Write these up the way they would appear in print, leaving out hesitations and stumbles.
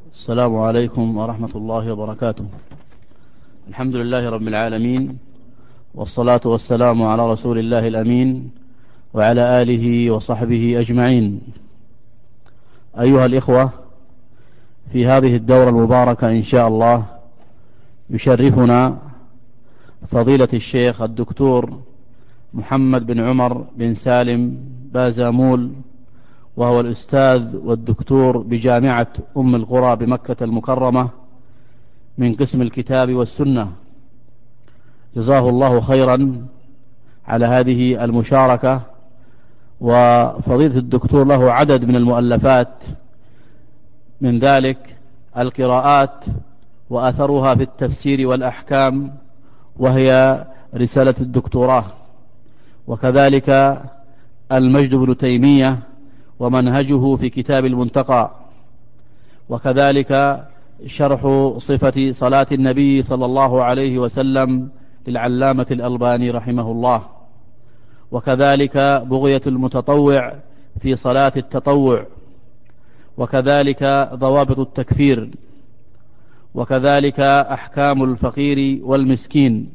السلام عليكم ورحمة الله وبركاته. الحمد لله رب العالمين، والصلاة والسلام على رسول الله الأمين وعلى آله وصحبه أجمعين. أيها الإخوة، في هذه الدورة المباركة إن شاء الله يشرفنا فضيلة الشيخ الدكتور محمد بن عمر بن سالم بازامول، وهو الأستاذ والدكتور بجامعة أم القرى بمكة المكرمة من قسم الكتاب والسنة. جزاه الله خيرا على هذه المشاركة. وفضيلة الدكتور له عدد من المؤلفات، من ذلك القراءات وأثرها في التفسير والأحكام، وهي رسالة الدكتوراه، وكذلك المجد بن تيمية ومنهجه في كتاب المنتقى، وكذلك شرح صفة صلاة النبي صلى الله عليه وسلم للعلامة الألباني رحمه الله، وكذلك بغية المتطوع في صلاة التطوع، وكذلك ضوابط التكفير، وكذلك أحكام الفقير والمسكين،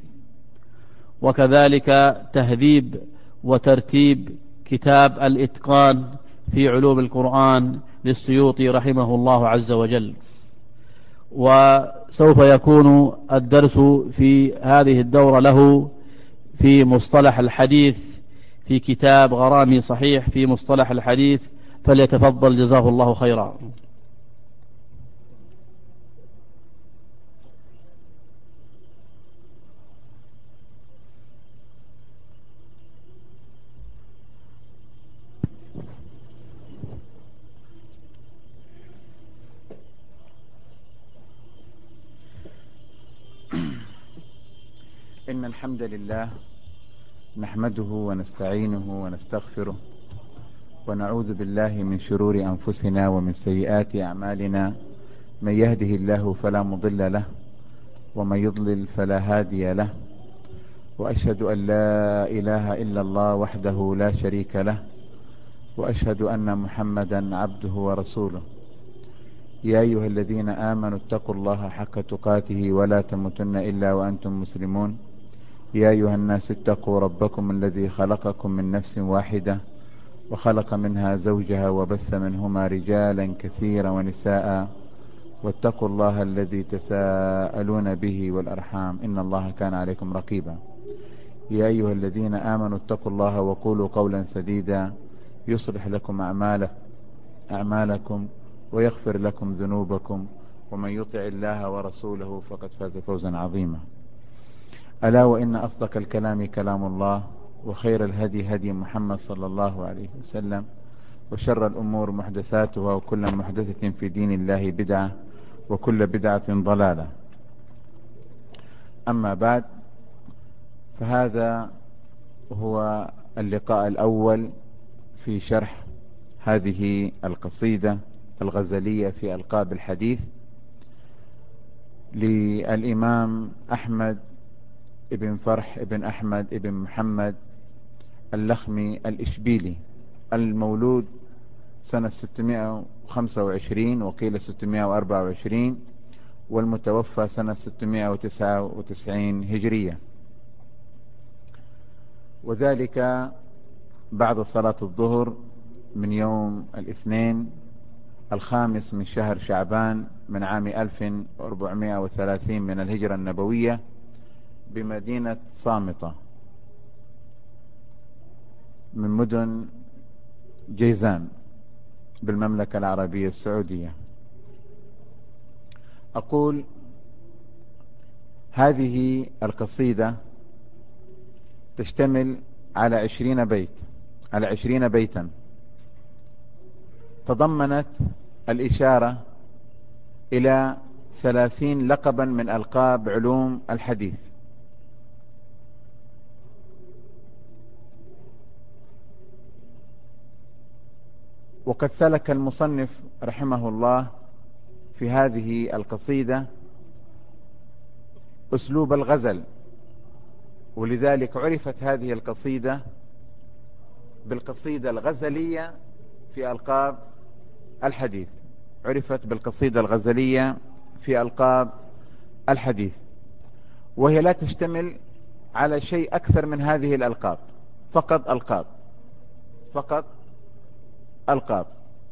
وكذلك تهذيب وترتيب كتاب الإتقان في علوم القرآن للسيوطي رحمه الله عز وجل. وسوف يكون الدرس في هذه الدورة له في مصطلح الحديث في كتاب غرامي صحيح في مصطلح الحديث، فليتفضل جزاه الله خيرا. إن الحمد لله نحمده ونستعينه ونستغفره، ونعوذ بالله من شرور أنفسنا ومن سيئات أعمالنا. من يهده الله فلا مضل له، ومن يضلل فلا هادي له، وأشهد أن لا إله إلا الله وحده لا شريك له، وأشهد أن محمدا عبده ورسوله. يا أيها الذين آمنوا اتقوا الله حق تقاته ولا تموتن إلا وأنتم مسلمون. يا أيها الناس اتقوا ربكم الذي خلقكم من نفس واحدة، وخلق منها زوجها، وبث منهما رجالا كثيرا ونساء، واتقوا الله الذي تساءلون به والأرحام، إن الله كان عليكم رقيبا. يا أيها الذين آمنوا اتقوا الله وقولوا قولا سديدا يصلح لكم أعمالكم ويغفر لكم ذنوبكم، ومن يطع الله ورسوله فقد فاز فوزا عظيما. ألا وإن أصدق الكلام كلام الله، وخير الهدي هدي محمد صلى الله عليه وسلم، وشر الأمور محدثاتها، وكل محدثة في دين الله بدعة، وكل بدعة ضلالة. أما بعد، فهذا هو اللقاء الأول في شرح هذه القصيدة الغزلية في ألقاب الحديث للإمام أحمد ابن فرح ابن أحمد ابن محمد اللخمي الإشبيلي، المولود سنة 625 وقيل 624، والمتوفى سنة 699 هجرية، وذلك بعد صلاة الظهر من يوم الاثنين 5 من شهر شعبان من عام 1430 من الهجرة النبوية بمدينة صامتة من مدن جيزان بالمملكة العربية السعودية. أقول هذه القصيدة تشتمل على 20 بيتا تضمنت الإشارة إلى 30 لقبا من ألقاب علوم الحديث. وقد سلك المصنف رحمه الله في هذه القصيدة أسلوب الغزل، ولذلك عرفت هذه القصيدة بالقصيدة الغزلية في ألقاب الحديث. عرفت بالقصيدة الغزلية في ألقاب الحديث، وهي لا تشتمل على شيء أكثر من هذه الألقاب، فقط ألقاب، فقط ألقاب.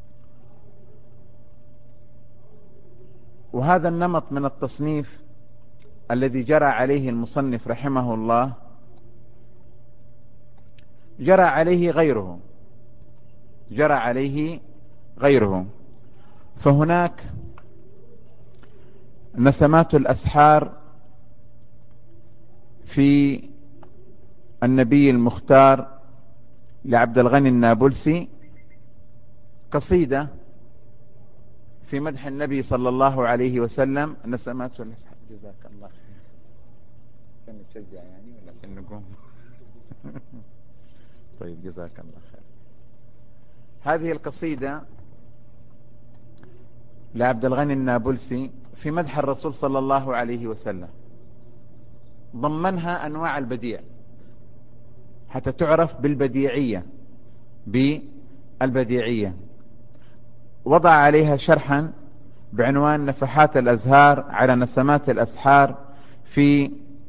وهذا النمط من التصنيف الذي جرى عليه المصنف رحمه الله جرى عليه غيره، جرى عليه غيره. فهناك نسمات الأسحار في النبي المختار لعبد الغني النابلسي، قصيدة في مدح النبي صلى الله عليه وسلم. نسمات الأسحار، جزاك الله خير. كان نشجع يعني ولا كان نقوم؟ طيب جزاك الله خير. هذه القصيدة لعبد الغني النابلسي في مدح الرسول صلى الله عليه وسلم، ضمنها أنواع البديع حتى تعرف بالبديعية، بالبديعية. وضع عليها شرحا بعنوان نفحات الأزهار على نسمات الأسحار في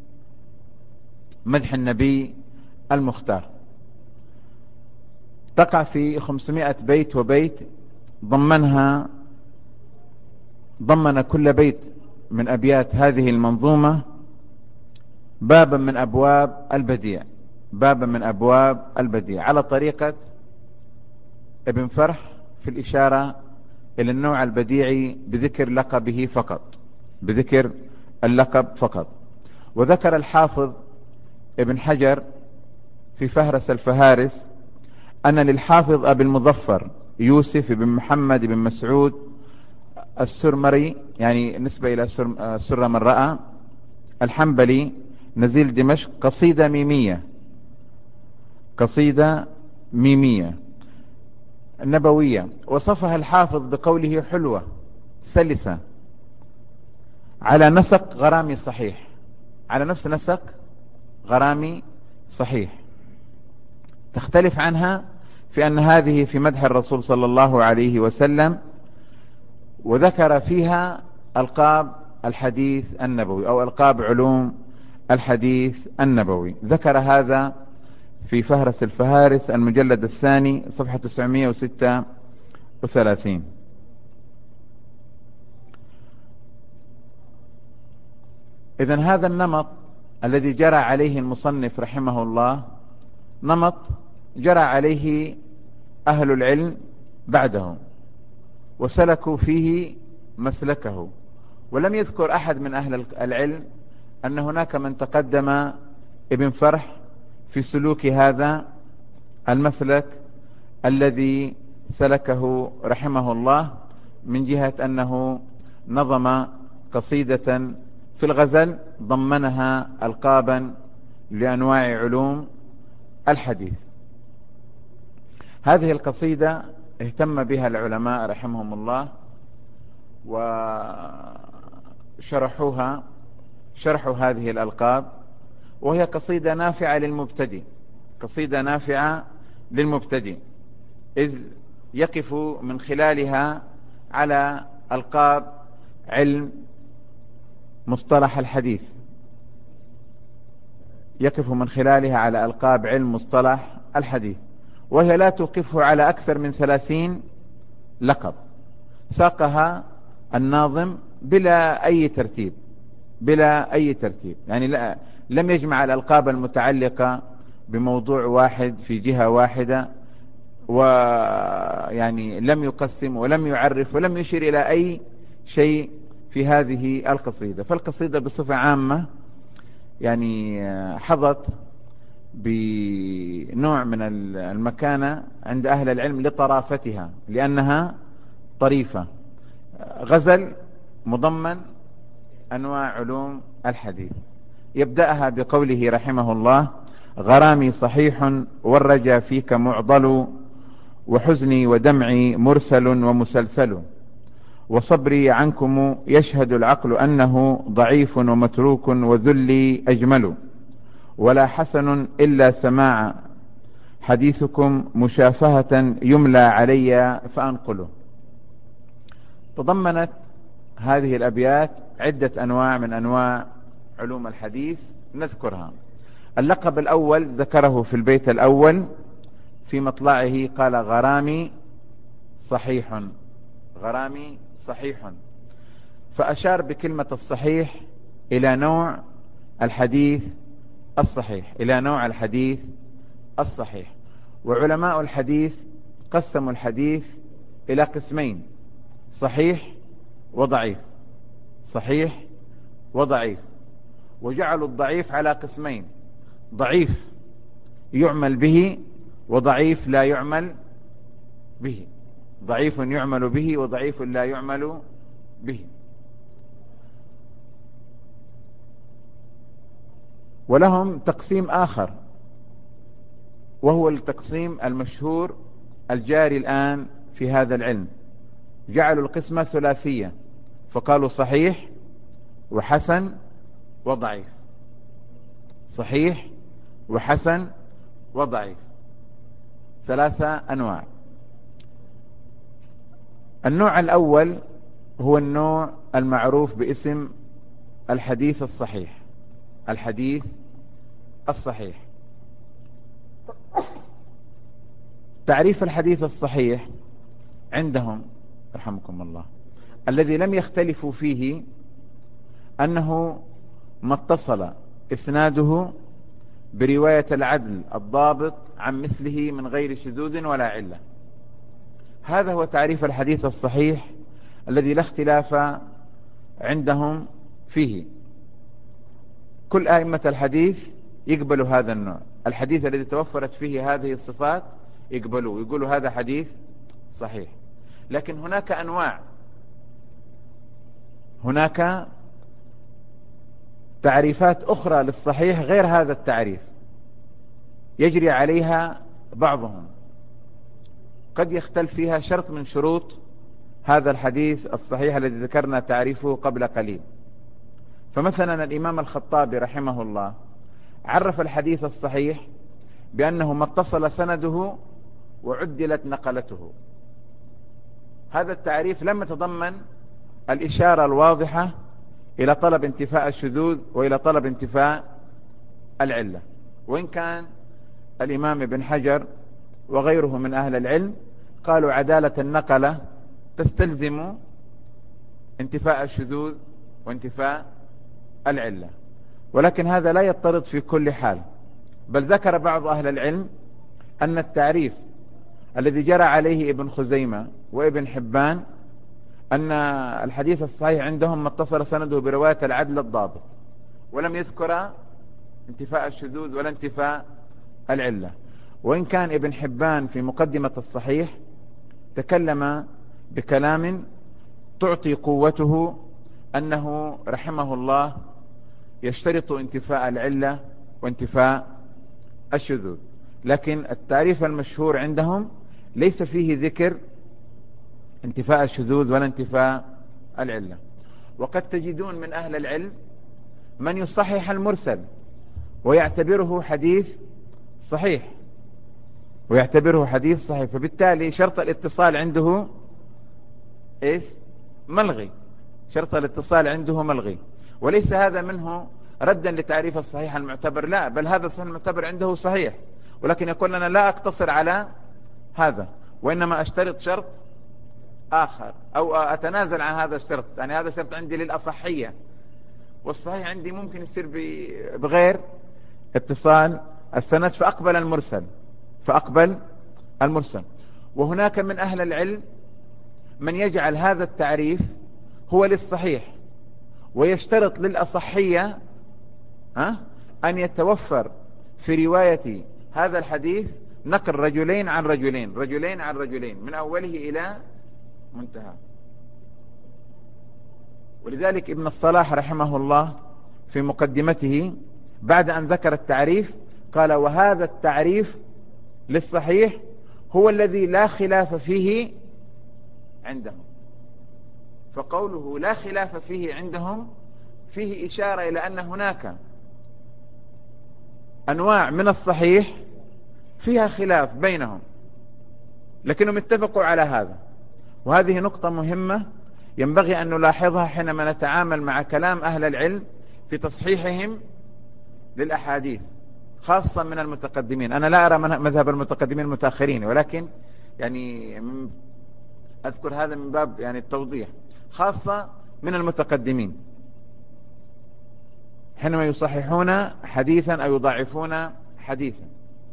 مدح النبي المختار. تقع في 500 بيت وبيت، ضمن كل بيت من أبيات هذه المنظومة بابا من أبواب البديع، بابا من أبواب البديع، على طريقة ابن فرح في الإشارة إلى النوع البديعي بذكر لقبه فقط، بذكر اللقب فقط. وذكر الحافظ ابن حجر في فهرس الفهارس أن للحافظ أبي المظفر يوسف بن محمد بن مسعود السرمري، يعني نسبة إلى سر من رأى، الحنبلي نزيل دمشق، قصيدة ميمية، قصيدة ميمية نبوية، وصفها الحافظ بقوله حلوة سلسة على نسق غرامي صحيح، على نفس نسق غرامي صحيح. تختلف عنها في أن هذه في مدح الرسول صلى الله عليه وسلم، وذكر فيها ألقاب الحديث النبوي أو ألقاب علوم الحديث النبوي. ذكر هذا في فهرس الفهارس المجلد الثاني صفحة 936. إذن هذا النمط الذي جرى عليه المصنف رحمه الله نمط جرى عليه أهل العلم بعده وسلكوا فيه مسلكه، ولم يذكر أحد من أهل العلم أن هناك من تقدم ابن فرح في سلوك هذا المسلك الذي سلكه رحمه الله، من جهة أنه نظم قصيدة في الغزل ضمنها ألقابا لأنواع علوم الحديث. هذه القصيدة اهتم بها العلماء رحمهم الله شرحوا هذه الألقاب، وهي قصيدة نافعة للمبتدئ، قصيدة نافعة للمبتدئ، إذ يقف من خلالها على ألقاب علم مصطلح الحديث، يقف من خلالها على ألقاب علم مصطلح الحديث، وهي لا توقفه على أكثر من 30 لقب ساقها الناظم بلا أي ترتيب، بلا أي ترتيب، يعني لم يجمع الألقاب المتعلقة بموضوع واحد في جهة واحدة، ويعني لم يقسم ولم يعرف ولم يشير إلى أي شيء في هذه القصيدة. فالقصيدة بصفة عامة يعني حظت بنوع من المكانة عند أهل العلم لطرافتها، لأنها طريفة، غزل مضمن أنواع علوم الحديث. يبدأها بقوله رحمه الله: غرامي صحيح والرجا فيك معضل، وحزني ودمعي مرسل ومسلسل، وصبري عنكم يشهد العقل أنه ضعيف ومتروك، وذلي أجمل، ولا حسن إلا سماع حديثكم مشافهة يملى علي فأنقله. تضمنت هذه الأبيات عدة أنواع من أنواع علوم الحديث نذكرها. اللقب الأول ذكره في البيت الأول في مطلعه، قال غرامي صحيح، غرامي صحيح، فأشار بكلمة الصحيح إلى نوع الحديث الصحيح، إلى نوع الحديث الصحيح. وعلماء الحديث قسموا الحديث إلى قسمين: صحيح وضعيف، صحيح وضعيف. وجعلوا الضعيف على قسمين: ضعيف يعمل به وضعيف لا يعمل به، ضعيف يعمل به وضعيف لا يعمل به. ولهم تقسيم آخر، وهو التقسيم المشهور الجاري الآن في هذا العلم. جعلوا القسمة ثلاثية، فقالوا صحيح وحسن وضعيف، صحيح وحسن وضعيف، ثلاثة أنواع. النوع الأول هو النوع المعروف باسم الحديث الصحيح، الحديث الصحيح. تعريف الحديث الصحيح عندهم رحمكم الله الذي لم يختلفوا فيه أنه ما اتصل إسناده برواية العدل الضابط عن مثله من غير شذوذ ولا علة. هذا هو تعريف الحديث الصحيح الذي لا اختلاف عندهم فيه. كل أئمة الحديث يقبلوا هذا النوع، الحديث الذي توفرت فيه هذه الصفات يقبلوه، يقولوا هذا حديث صحيح. لكن هناك أنواع، هناك تعريفات أخرى للصحيح غير هذا التعريف يجري عليها بعضهم، قد يختلف فيها شرط من شروط هذا الحديث الصحيح الذي ذكرنا تعريفه قبل قليل. فمثلا الإمام الخطابي رحمه الله عرف الحديث الصحيح بأنه ما اتصل سنده وعدلت نقلته. هذا التعريف لم يتضمن الإشارة الواضحة إلى طلب انتفاء الشذوذ وإلى طلب انتفاء العلة، وإن كان الإمام ابن حجر وغيره من أهل العلم قالوا عدالة النقلة تستلزم انتفاء الشذوذ وانتفاء العلة، ولكن هذا لا يضطرد في كل حال. بل ذكر بعض أهل العلم أن التعريف الذي جرى عليه ابن خزيمة وابن حبان أن الحديث الصحيح عندهم ما اتصل سنده برواية العدل الضابط، ولم يذكر انتفاء الشذوذ ولا انتفاء العلة. وإن كان ابن حبان في مقدمة الصحيح تكلم بكلام تعطي قوته أنه رحمه الله يشترط انتفاء العلة وانتفاء الشذوذ، لكن التعريف المشهور عندهم ليس فيه ذكر انتفاء الشذوذ ولا انتفاء العلة. وقد تجدون من أهل العلم من يصحح المرسل ويعتبره حديث صحيح، ويعتبره حديث صحيح، فبالتالي شرط الاتصال عنده ايش؟ ملغي، شرط الاتصال عنده ملغي. وليس هذا منه ردا لتعريف الصحيح المعتبر، لا، بل هذا الصحيح المعتبر عنده صحيح، ولكن يقول أنا لا أقتصر على هذا، وإنما أشترط شرط آخر أو أتنازل عن هذا الشرط، يعني هذا الشرط عندي للأصحية، والصحيح عندي ممكن يصير بغير اتصال السند، فأقبل المرسل، فأقبل المرسل. وهناك من أهل العلم من يجعل هذا التعريف هو للصحيح، ويشترط للأصحية أن يتوفر في رواية هذا الحديث نقل رجلين عن رجلين، رجلين عن رجلين من أوله إلى منتهى. ولذلك ابن الصلاح رحمه الله في مقدمته بعد أن ذكر التعريف قال: وهذا التعريف للصحيح هو الذي لا خلاف فيه عندهم. فقوله لا خلاف فيه عندهم فيه إشارة إلى أن هناك أنواع من الصحيح فيها خلاف بينهم، لكنهم اتفقوا على هذا. وهذه نقطة مهمة ينبغي أن نلاحظها حينما نتعامل مع كلام أهل العلم في تصحيحهم للأحاديث، خاصة من المتقدمين. أنا لا أرى مذهب المتقدمين المتأخرين، ولكن يعني أذكر هذا من باب يعني التوضيح، خاصة من المتقدمين حينما يصححون حديثا أو يضعفون حديثا،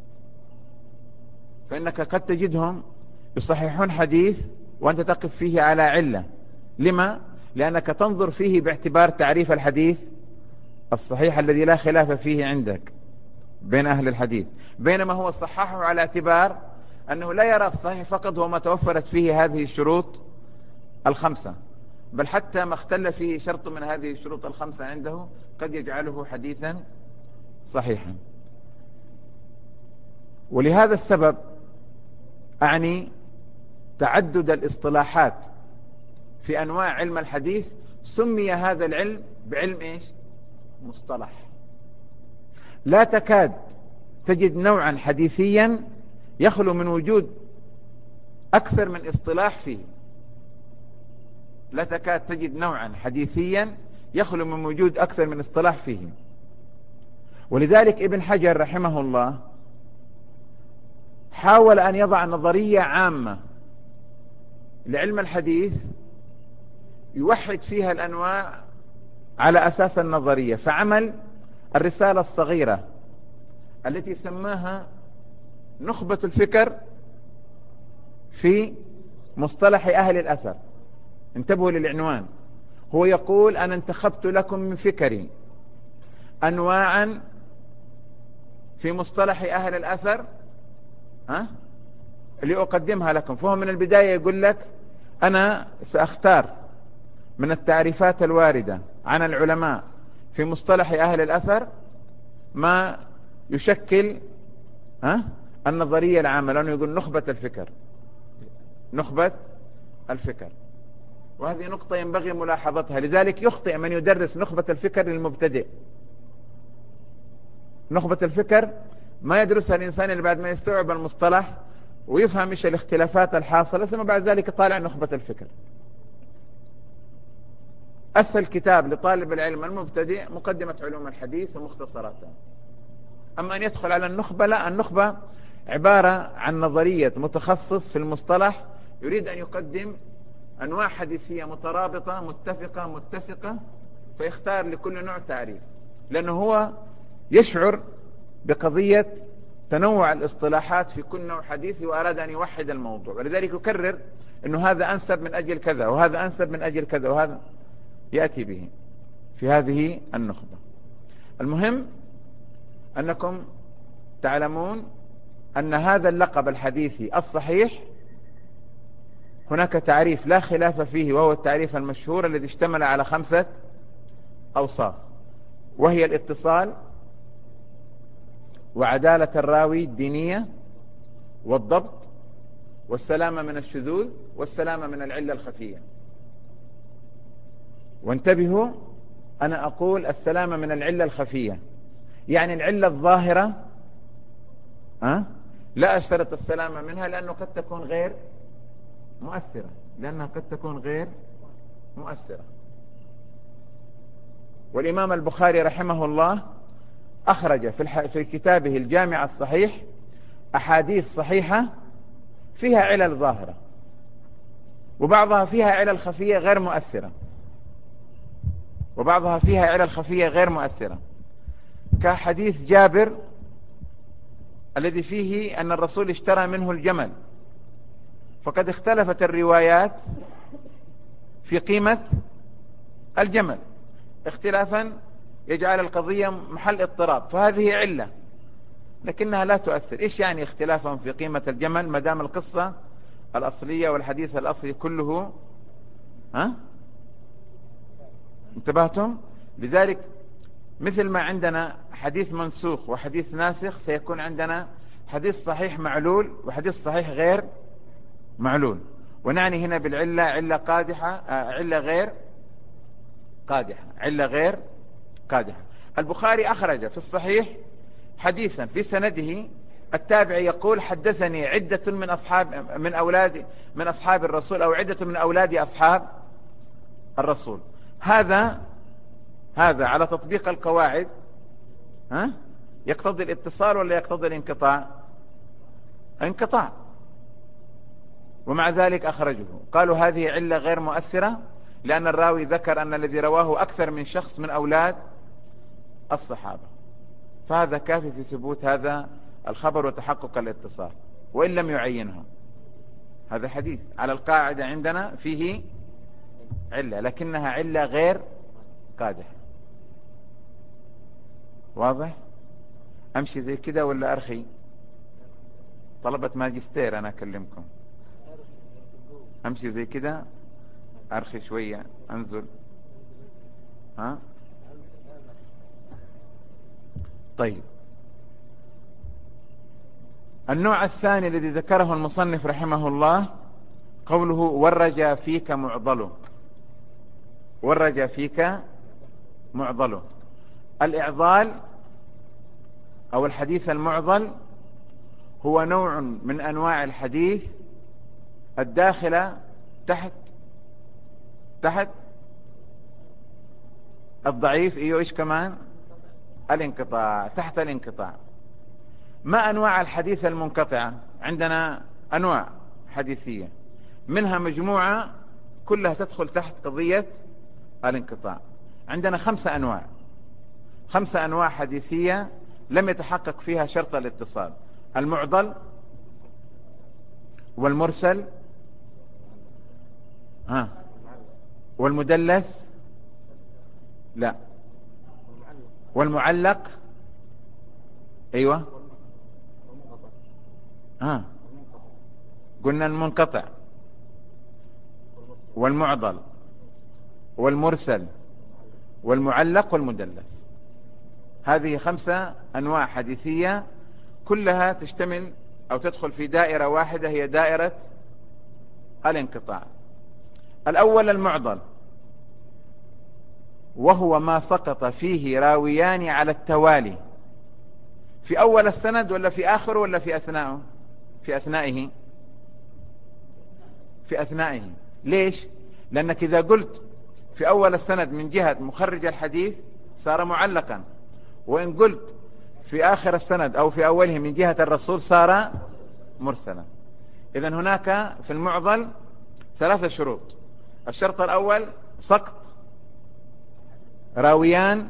فإنك قد تجدهم يصححون حديث وأنت تقف فيه على علة. لما؟ لأنك تنظر فيه باعتبار تعريف الحديث الصحيح الذي لا خلاف فيه عندك بين أهل الحديث، بينما هو صححه على اعتبار أنه لا يرى الصحيح فقط هو ما توفرت فيه هذه الشروط الخمسة، بل حتى ما اختل فيه شرط من هذه الشروط الخمسة عنده قد يجعله حديثا صحيحا. ولهذا السبب أعني تعدد الاصطلاحات في أنواع علم الحديث، سمي هذا العلم بعلم إيش؟ مصطلح. لا تكاد تجد نوعا حديثيا يخلو من وجود أكثر من اصطلاح فيه. لا تكاد تجد نوعا حديثيا يخلو من وجود أكثر من اصطلاح فيه. ولذلك ابن حجر رحمه الله حاول أن يضع نظرية عامة لعلم الحديث يوحد فيها الأنواع على أساس النظرية، فعمل الرسالة الصغيرة التي سماها نخبة الفكر في مصطلح أهل الأثر. انتبهوا للعنوان. هو يقول أنا انتخبت لكم من فكري أنواعا في مصطلح أهل الأثر لأقدمها لكم. فهو من البداية يقول لك أنا سأختار من التعريفات الواردة عن العلماء في مصطلح أهل الأثر ما يشكل النظرية العامة، لأنه يقول نخبة الفكر، نخبة الفكر. وهذه نقطة ينبغي ملاحظتها. لذلك يخطئ من يدرس نخبة الفكر للمبتدئ. نخبة الفكر ما يدرسها الإنسان اللي بعد ما يستوعب المصطلح ويفهم إيش الاختلافات الحاصلة، ثم بعد ذلك طالع نخبة الفكر. أسهل كتاب لطالب العلم المبتدئ مقدمة علوم الحديث ومختصراتها. أما أن يدخل على النخبة، لا، النخبة عبارة عن نظرية متخصص في المصطلح يريد أن يقدم أنواع حديثية مترابطة متفقة متسقة، فيختار لكل نوع تعريف، لأنه هو يشعر بقضية تنوع الاصطلاحات في كل نوع حديث وأراد أن يوحد الموضوع، ولذلك يكرر أنه هذا أنسب من أجل كذا وهذا أنسب من أجل كذا، وهذا يأتي به في هذه النخبة. المهم أنكم تعلمون أن هذا اللقب الحديثي الصحيح هناك تعريف لا خلاف فيه، وهو التعريف المشهور الذي اشتمل على 5 أوصاف، وهي الاتصال، وعدالة الراوي الدينية، والضبط، والسلامة من الشذوذ، والسلامة من العلة الخفية. وانتبهوا، أنا أقول السلامة من العلة الخفية، يعني العلة الظاهرة لا أشترط السلامة منها، لأنه قد تكون غير مؤثرة، لأنها قد تكون غير مؤثرة. والإمام البخاري رحمه الله أخرج في كتابه الجامع الصحيح أحاديث صحيحة فيها علل ظاهرة، وبعضها فيها علل خفية غير مؤثرة، وبعضها فيها علل خفية غير مؤثرة، كحديث جابر الذي فيه أن الرسول اشترى منه الجمل، فقد اختلفت الروايات في قيمة الجمل اختلافا يجعل القضية محل اضطراب، فهذه علة لكنها لا تؤثر. إيش يعني اختلافهم في قيمة الجمل ما دام القصة الأصلية والحديث الأصلي كله انتبهتم؟ لذلك مثل ما عندنا حديث منسوخ وحديث ناسخ، سيكون عندنا حديث صحيح معلول وحديث صحيح غير معلول. ونعني هنا بالعلة علة قادحة، علة غير قادحة، علة غير قادحة. البخاري أخرج في الصحيح حديثا في سنده التابع يقول حدثني عدة من أصحاب الرسول، أو عدة من أولاد أصحاب الرسول. هذا على تطبيق القواعد يقتضي الاتصال ولا يقتضي الانقطاع؟ انقطاع. ومع ذلك أخرجه. قالوا هذه علة غير مؤثرة لأن الراوي ذكر أن الذي رواه أكثر من شخص من أولاد الصحابة، فهذا كافي في ثبوت هذا الخبر وتحقق الاتصال وإن لم يعينه. هذا حديث على القاعدة عندنا فيه علة لكنها علة غير قادحة. واضح؟ أمشي زي كده ولا أرخي؟ طلبة ماجستير أنا أكلمكم. أمشي زي كده، أرخي شوية، أنزل. طيب، النوع الثاني الذي ذكره المصنف رحمه الله قوله والرجا فيك معضله. والرجا فيك معضله. الإعضال أو الحديث المعضل هو نوع من أنواع الحديث الداخلة تحت الضعيف. إيش كمان؟ الانقطاع، تحت الانقطاع. ما أنواع الحديث المنقطعة؟ عندنا أنواع حديثية منها مجموعة كلها تدخل تحت قضية الانقطاع. عندنا 5 أنواع، 5 أنواع حديثية لم يتحقق فيها شرط الاتصال: المعضل والمرسل والمدلس لا والمعلق ايوه قلنا المنقطع والمعضل والمرسل والمعلق والمدلس. هذه 5 أنواع حديثية كلها تشتمل أو تدخل في دائرة واحدة هي دائرة الانقطاع. الأول المعضل، وهو ما سقط فيه راويان على التوالي في أول السند ولا في آخره ولا في أثنائه؟ في أثنائه. ليش؟ لأنك إذا قلت في أول السند من جهة مخرج الحديث صار معلقا، وإن قلت في آخر السند أو في أوله من جهة الرسول صار مرسلا. إذن هناك في المعضل 3 شروط. الشرط الأول سقط راويان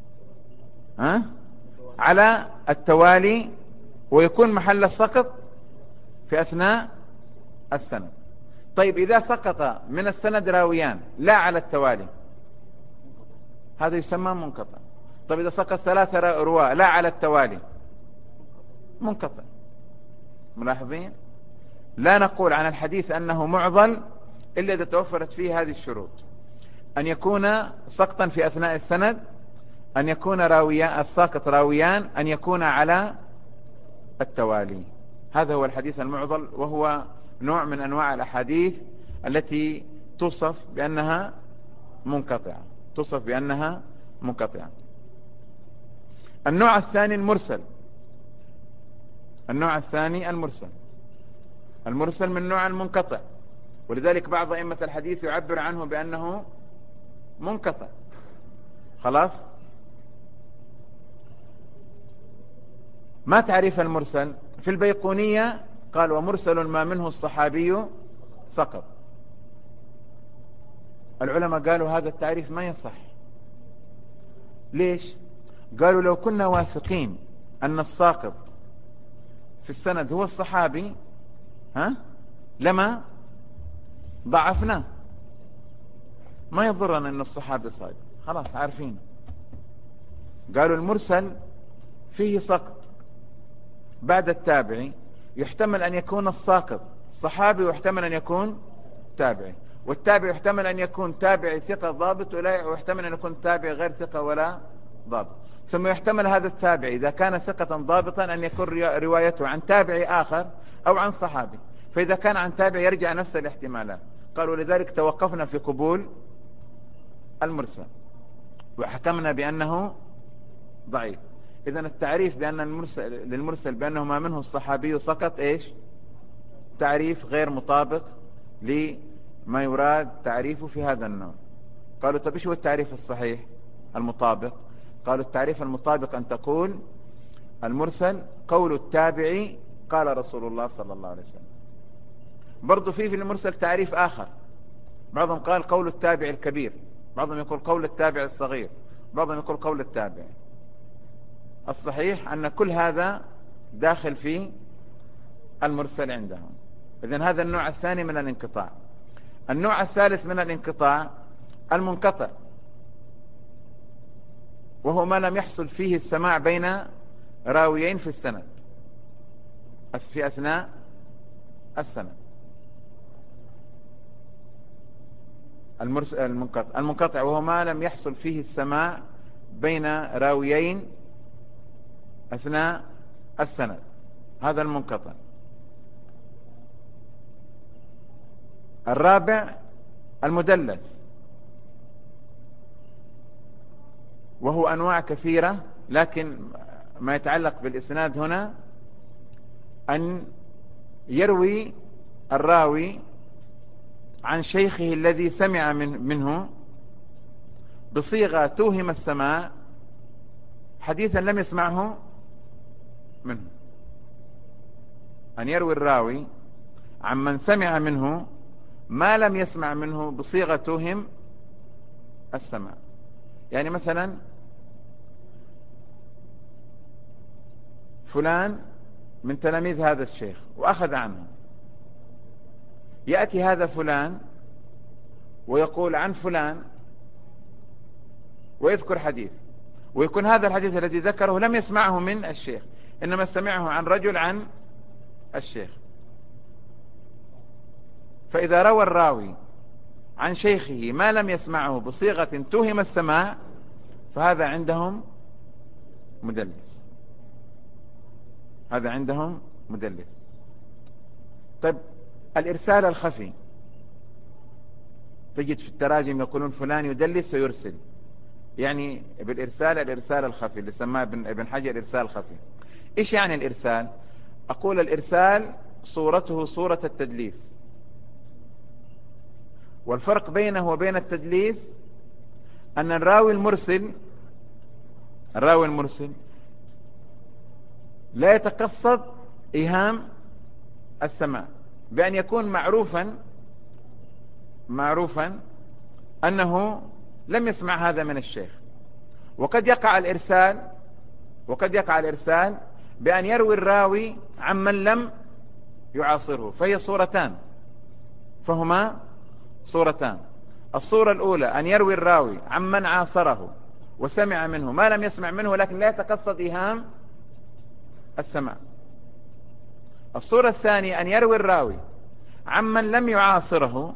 على التوالي، ويكون محل السقط في أثناء السند. طيب، إذا سقط من السند راويان لا على التوالي هذا يسمى منقطع. طيب، إذا سقط 3 رواة لا على التوالي منقطع. ملاحظين؟ لا نقول عن الحديث أنه معضل إلا إذا توفرت فيه هذه الشروط: أن يكون سقطا في أثناء السند، أن يكون الساقط راويان، أن يكون على التوالي. هذا هو الحديث المعضل، وهو نوع من أنواع الأحاديث التي توصف بأنها منقطعة. النوع الثاني المرسل. المرسل من نوع المنقطع، ولذلك بعض أئمة الحديث يعبر عنه بأنه منقطع. خلاص؟ ما تعريف المرسل؟ في البيقونية قال ومرسل ما منه الصحابي سقط. العلماء قالوا هذا التعريف ما يصح. ليش؟ قالوا لو كنا واثقين أن الساقط في السند هو الصحابي لما ضعفناه. ما يضرنا أن الصحابي صادق، خلاص عارفين. قالوا المرسل فيه سقط بعد التابعي، يحتمل أن يكون الساقط صحابي ويحتمل أن يكون تابعي، والتابع يحتمل أن يكون تابعي ثقة ضابط ويحتمل أن يكون تابعي غير ثقة ولا ضابط. ثم يحتمل هذا التابعي إذا كان ثقة ضابطا أن يكون روايته عن تابعي آخر أو عن صحابي، فإذا كان عن تابعي يرجع نفس الاحتمالات. قالوا لذلك توقفنا في قبول المرسل وحكمنا بأنه ضعيف. إذن التعريف بأن للمرسل بأنه ما منه الصحابي سقط تعريف غير مطابق لما يراد تعريفه في هذا النوع. قالوا طب ايش هو التعريف الصحيح المطابق؟ قالوا التعريف المطابق أن تقول المرسل قول التابعي قال رسول الله صلى الله عليه وسلم. برضو في المرسل تعريف آخر، بعضهم قال قول التابع الكبير، بعضهم يقول قول التابع الصغير، بعضهم يقول قول التابع. الصحيح أن كل هذا داخل في المرسل عندهم. إذن هذا النوع الثاني من الانقطاع. النوع الثالث من الانقطاع المنقطع، وهو ما لم يحصل فيه السماع بين راويين في السند في أثناء السند. المنقطع وهو ما لم يحصل فيه السماع بين راويين أثناء السند، هذا المنقطع. الرابع المدلس، وهو أنواع كثيرة، لكن ما يتعلق بالإسناد هنا أن يروي الراوي عن شيخه الذي سمع منه بصيغة توهم السماع حديثا لم يسمعه منه. أن يروي الراوي عمن سمع منه ما لم يسمع منه بصيغة توهم السماع. يعني مثلا فلان من تلاميذ هذا الشيخ وأخذ عنه، يأتي هذا فلان ويقول عن فلان ويذكر حديث، ويكون هذا الحديث الذي ذكره لم يسمعه من الشيخ، إنما سمعه عن رجل عن الشيخ. فإذا روى الراوي عن شيخه ما لم يسمعه بصيغة توهم السماع فهذا عندهم مدلس، هذا عندهم مدلس. طيب الإرسال الخفي، تجد في التراجم يقولون فلان يدلس ويرسل، يعني الإرسال الخفي اللي سماه ابن حجر إرسال الخفي. إيش يعني الإرسال؟ أقول الإرسال صورته صورة التدليس، والفرق بينه وبين التدليس أن الراوي المرسل لا يتقصد إيهام السماع بأن يكون معروفا أنه لم يسمع هذا من الشيخ. وقد يقع الإرسال بأن يروي الراوي عمن لم يعاصره، فهما صورتان. الصورة الأولى أن يروي الراوي عمن عاصره وسمع منه ما لم يسمع منه ولكن لا يتقصد إيهام السماع. الصورة الثانية أن يروي الراوي عمن لم يعاصره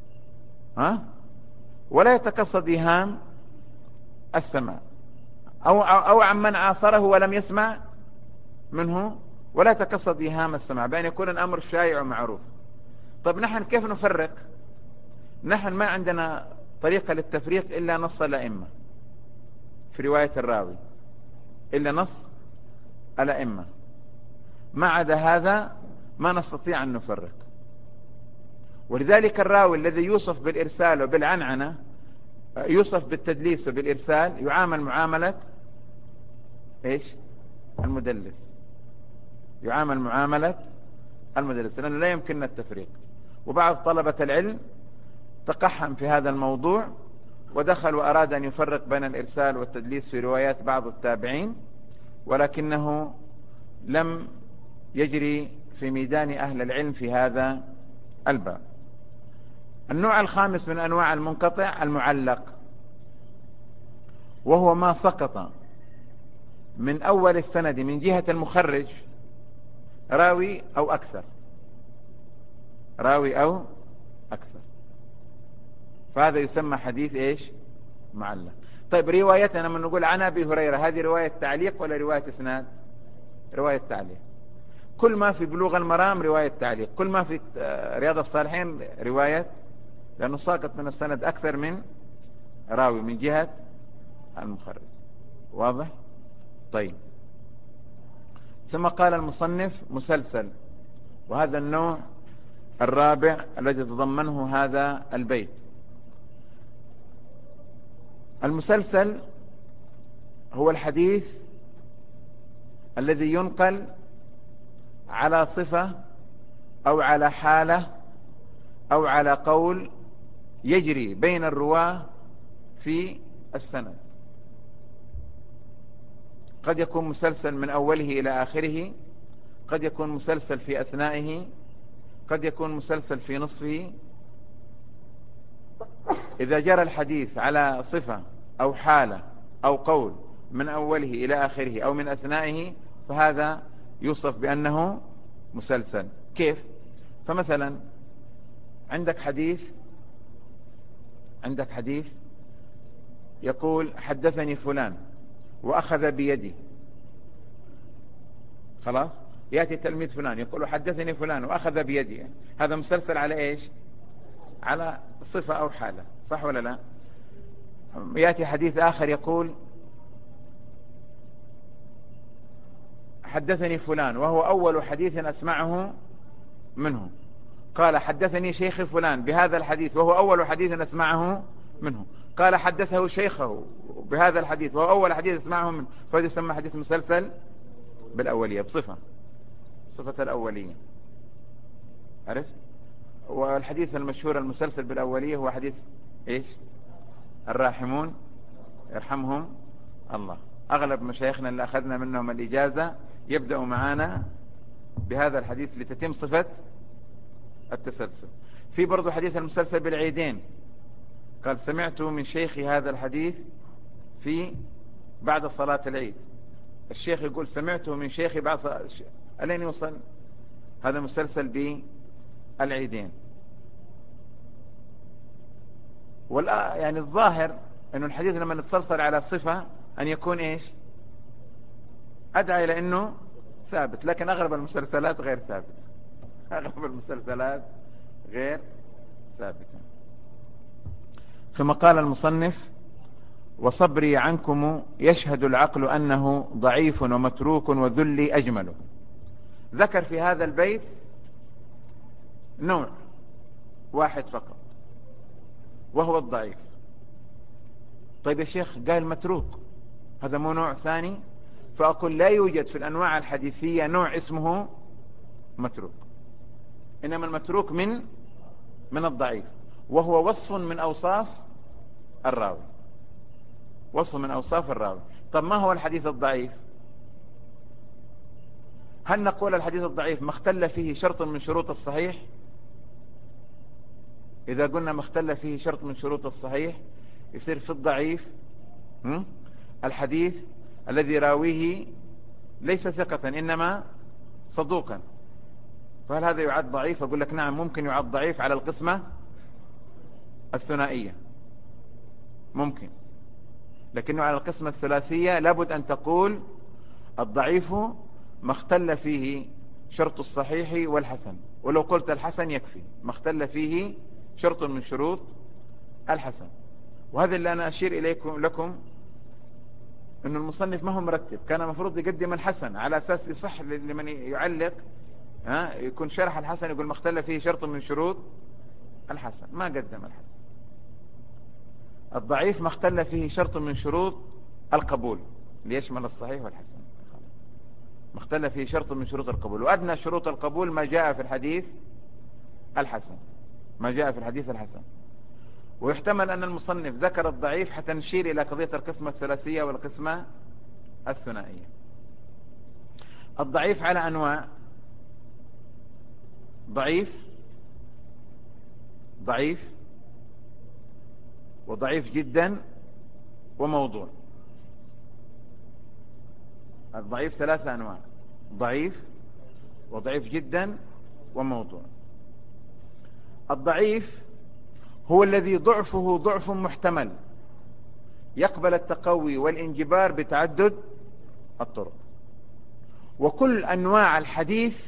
ولا يتقصد إيهام السماع، أو عمن عاصره ولم يسمع منه ولا يتقصد إيهام السماع، بأن يكون الأمر شائع ومعروف. طيب نحن كيف نفرق؟ نحن ما عندنا طريقة للتفريق إلا نص الأئمة في رواية الراوي، إلا نص الأئمة، ما عدا هذا ما نستطيع أن نفرق. ولذلك الراوي الذي يوصف بالإرسال وبالعنعنة، يوصف بالتدليس وبالإرسال، يعامل معاملة المدلس، يعامل معاملة المدلس، لأنه لا يمكننا التفريق. وبعض طلبة العلم تقحم في هذا الموضوع ودخل وأراد أن يفرق بين الإرسال والتدليس في روايات بعض التابعين، ولكنه لم يجري في ميدان أهل العلم في هذا الباب. النوع الخامس من أنواع المنقطع المعلق، وهو ما سقط من أول السند من جهة المخرج راوي أو أكثر، فهذا يسمى حديث معلق. طيب روايتنا من نقول عن أبي هريرة، هذه رواية تعليق ولا رواية إسناد؟ رواية تعليق. كل ما في بلوغ المرام رواية تعليق، كل ما في رياض الصالحين رواية، لأنه ساقط من السند أكثر من راوي من جهة المخرج. واضح؟ طيب، ثم قال المصنف مسلسل، وهذا النوع الرابع الذي تضمنه هذا البيت. المسلسل هو الحديث الذي ينقل على صفة أو على حالة أو على قول يجري بين الرواة في السند. قد يكون مسلسل من أوله إلى آخره، قد يكون مسلسل في أثنائه، قد يكون مسلسل في نصفه. إذا جرى الحديث على صفة أو حالة أو قول من أوله إلى آخره أو من أثنائه فهذا يوصف بأنه مسلسل. كيف؟ فمثلا عندك حديث يقول حدثني فلان وأخذ بيدي، خلاص، يأتي تلميذ فلان يقول حدثني فلان وأخذ بيدي، هذا مسلسل على إيش؟ على صفة أو حالة، صح ولا لا؟ يأتي حديث آخر يقول حدثني فلان وهو أول حديث أسمعه منه، قال حدثني شيخي فلان بهذا الحديث وهو أول حديث أسمعه منه، قال حدثه شيخه بهذا الحديث وهو أول حديث أسمعه منه، فهذا يسمى حديث مسلسل بالأولية، صفة الأولية. عرفت؟ والحديث المشهور المسلسل بالأولية هو حديث إيش؟ الراحمون يرحمهم الله. أغلب مشايخنا اللي أخذنا منهم الإجازة يبدأوا معانا بهذا الحديث لتتم صفة التسلسل. في برضو حديث المسلسل بالعيدين، قال سمعت من شيخي هذا الحديث بعد صلاة العيد، الشيخ يقول سمعته من شيخي بعد صلاة ألين يوصل؟ هذا مسلسل بالعيدين. يعني الظاهر أنه الحديث لما نتسلسل على صفة أن يكون إيش؟ أدعى إلى أنه ثابت، لكن أغلب المسلسلات غير ثابتة، ثم قال المصنف وصبري عنكم يشهد العقل أنه ضعيف ومتروك وذلي أجمل. ذكر في هذا البيت نوع واحد فقط وهو الضعيف. طيب يا شيخ قال متروك، هذا مو نوع ثاني؟ فأقول لا يوجد في الأنواع الحديثية نوع اسمه متروك، إنما المتروك من الضعيف، وهو وصف من أوصاف الراوي، وصف من أوصاف الراوي. طب ما هو الحديث الضعيف؟ هل نقول الحديث الضعيف ما اختل فيه شرط من شروط الصحيح؟ إذا قلنا ما اختل فيه شرط من شروط الصحيح يصير في الضعيف الحديث الذي راويه ليس ثقة إنما صدوقا، فهل هذا يعد ضعيف؟ أقول لك نعم، ممكن يعد ضعيف على القسمة الثنائية ممكن، لكنه على القسمة الثلاثية لابد أن تقول الضعيف ما اختل فيه شرط الصحيح والحسن، ولو قلت الحسن يكفي، ما اختل فيه شرط من شروط الحسن. وهذا اللي أنا أشير لكم أن المصنف ما هو مرتب، كان المفروض يقدم الحسن على أساس يصح لمن يعلق يكون شرح الحسن يقول ما اختل فيه شرط من شروط الحسن، ما قدم الحسن. الضعيف ما اختل فيه شرط من شروط القبول ليشمل الصحيح والحسن، ما اختل فيه شرط من شروط القبول، وأدنى شروط القبول ما جاء في الحديث الحسن، ما جاء في الحديث الحسن. ويحتمل أن المصنف ذكر الضعيف حتى نشير إلى قضية القسمة الثلاثية والقسمة الثنائية. الضعيف على أنواع: ضعيف وضعيف جدا وموضوع. الضعيف 3 أنواع: ضعيف وضعيف جدا وموضوع. الضعيف هو الذي ضعفه ضعف محتمل يقبل التقوي والانجبار بتعدد الطرق. وكل أنواع الحديث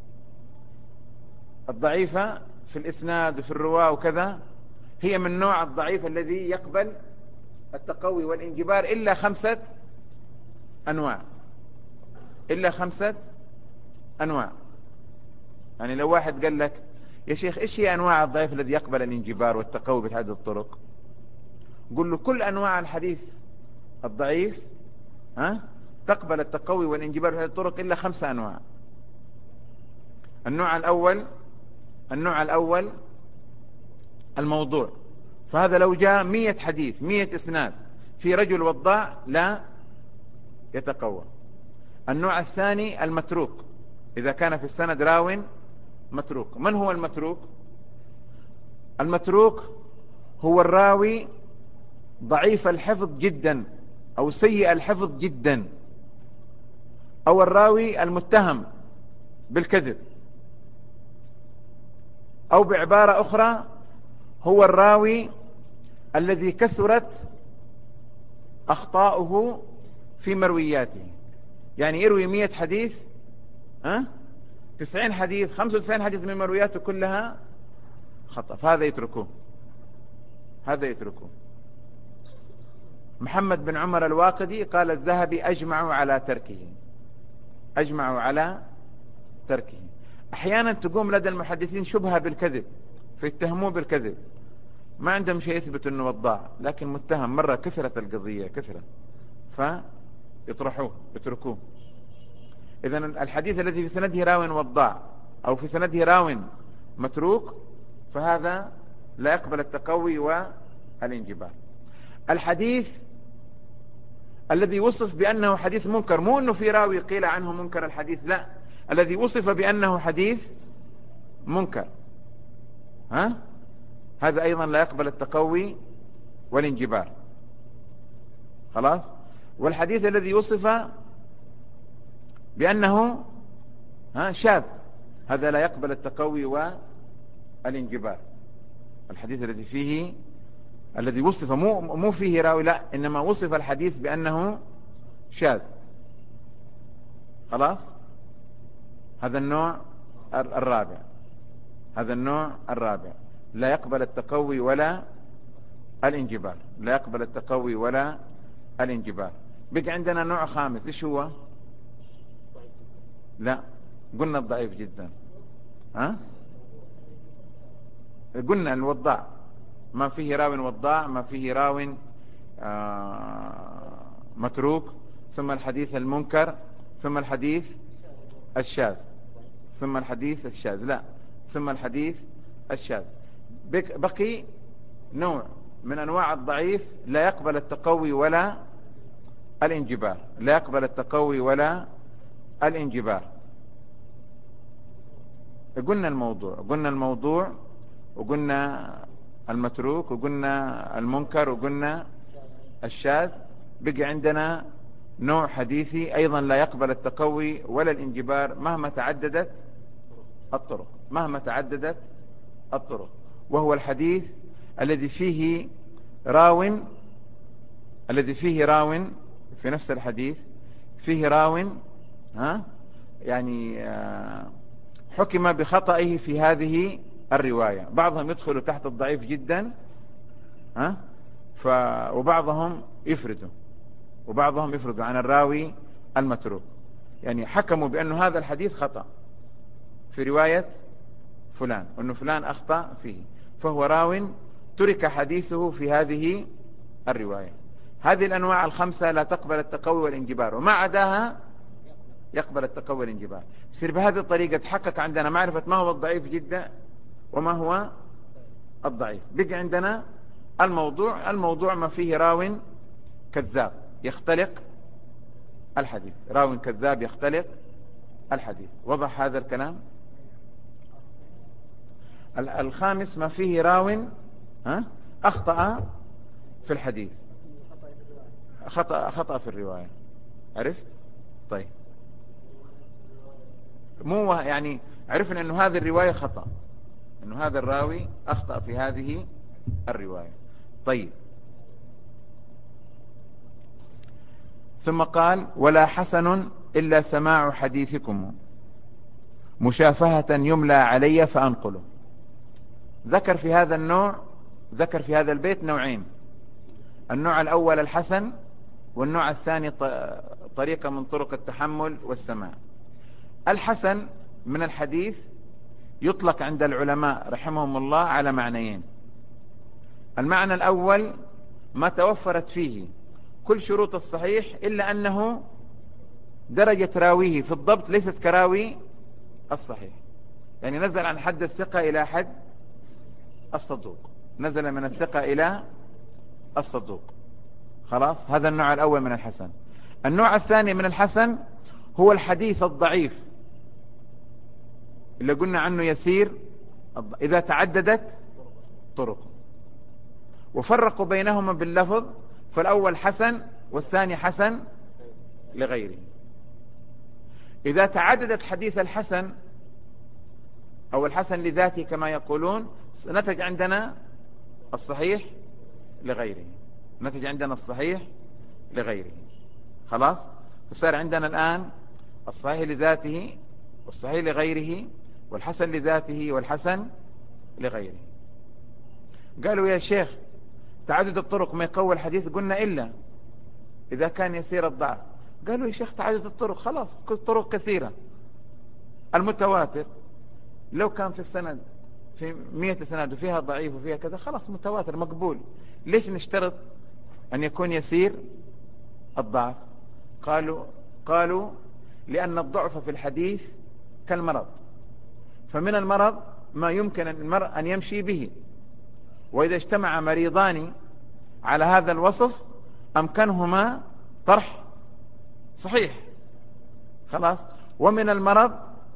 الضعيفة في الإسناد وفي الرواة وكذا هي من نوع الضعيف الذي يقبل التقوي والانجبار إلا 5 أنواع، إلا 5 أنواع. يعني لو واحد قال لك يا شيخ إيش هي أنواع الضعيف الذي يقبل الانجبار والتقوي بتعدد الطرق، قل له كل أنواع الحديث الضعيف تقبل التقوي والانجبار في هذه الطرق إلا 5 أنواع. النوع الأول الموضوع، فهذا لو جاء 100 حديث 100 إسناد في رجل وضاع لا يتقوى. النوع الثاني المتروك، إذا كان في السند راو متروك. من هو المتروك؟ المتروك هو الراوي ضعيف الحفظ جدا أو سيء الحفظ جدا، أو الراوي المتهم بالكذب، أو بعبارة أخرى هو الراوي الذي كثرت أخطاؤه في مروياته. يعني يروي 100 حديث 90 حديث 95 حديث من مروياته كلها خطأ، فهذا يتركوه. محمد بن عمر الواقدي قال الذهبي أجمعوا على تركه. أحيانا تقوم لدى المحدثين شبهة بالكذب فيتهموه بالكذب، ما عندهم شيء يثبت أنه وضاع، لكن متهم مرة كثرت القضية يتركوه. إذن الحديث الذي في سنده راو وضاع أو في سنده راو متروك فهذا لا يقبل التقوي والانجبار. الحديث الذي وصف بأنه حديث منكر، مو أنه في راوي قيل عنه منكر الحديث، لا، الذي وصف بأنه حديث منكر هذا أيضا لا يقبل التقوي والانجبار. خلاص. والحديث الذي وصف بأنه شاذ هذا لا يقبل التقوي والانجبار. الحديث الذي وصف مو فيه راوي، لا، إنما وصف الحديث بأنه شاذ. خلاص. هذا النوع الرابع لا يقبل التقوي ولا الانجبار. بقى عندنا نوع خامس، ايش هو؟ لا، قلنا الضعيف جدا، قلنا الوضاع، ما فيه راو وضاع، ما فيه راو متروك، ثم الحديث المنكر، ثم الحديث الشاذ، ثم الحديث الشاذ. بقي نوع من أنواع الضعيف لا يقبل التقوي ولا الانجبار. قلنا الموضوع وقلنا المتروك وقلنا المنكر وقلنا الشاذ. بقي عندنا نوع حديثي أيضا لا يقبل التقوي ولا الانجبار مهما تعددت الطرق، وهو الحديث الذي فيه راو في نفس الحديث فيه راو يعني حكم بخطئه في هذه الرواية. بعضهم يدخل تحت الضعيف جدا وبعضهم يفردوا عن الراوي المتروك، يعني حكموا بأن هذا الحديث خطأ في رواية فلان، وأن فلان أخطأ فيه، فهو راو ترك حديثه في هذه الرواية. هذه الأنواع الخمسة لا تقبل التقوي والانجبار، وما عداها يقبل التقوي والانجبار. يصير بهذه الطريقة تحقق عندنا معرفة ما هو الضعيف جدا وما هو الضعيف. بقى عندنا الموضوع ما فيه راو كذاب يختلق الحديث، وضح هذا الكلام. الخامس ما فيه راو أخطأ في الحديث، خطأ في الرواية. عرفت؟ طيب، مو يعني عرفنا أنه هذه الرواية خطأ، أنه هذا الراوي أخطأ في هذه الرواية. طيب، ثم قال ولا حسن إلا سماع حديثكم مشافهة يملى علي فأنقله. ذكر في هذا البيت نوعين: النوع الأول الحسن، والنوع الثاني طريقة من طرق التحمل والسماع. الحسن من الحديث يطلق عند العلماء رحمهم الله على معنيين. المعنى الأول ما توفرت فيه كل شروط الصحيح إلا أنه درجة راويه في الضبط ليست كراوي الصحيح، يعني نزل عن حد الثقة إلى حد الصدوق، نزل من الثقة إلى الصدوق. خلاص، هذا النوع الأول من الحسن. النوع الثاني من الحسن هو الحديث الضعيف اللي قلنا عنه يسير إذا تعددت طرق، وفرقوا بينهما باللفظ، فالأول حسن والثاني حسن لغيره. إذا تعددت حديث الحسن أو الحسن لذاته كما يقولون، نتج عندنا الصحيح لغيره، نتج عندنا الصحيح لغيره. خلاص، فصار عندنا الآن الصحيح لذاته والصحيح لغيره والحسن لذاته والحسن لغيره. قالوا يا شيخ تعدد الطرق ما يقوي الحديث، قلنا إلا إذا كان يسير الضعف. قالوا يا شيخ تعدد الطرق خلاص، كل طرق كثيرة. المتواتر لو كان في السند في 100 سند وفيها ضعيف وفيها كذا، خلاص متواتر مقبول، ليش نشترط أن يكون يسير الضعف؟ قالوا لأن الضعف في الحديث كالمرض، فمن المرض ما يمكن المرء أن يمشي به، وإذا اجتمع مريضان على هذا الوصف أمكنهما طرح صحيح. خلاص، ومن المرض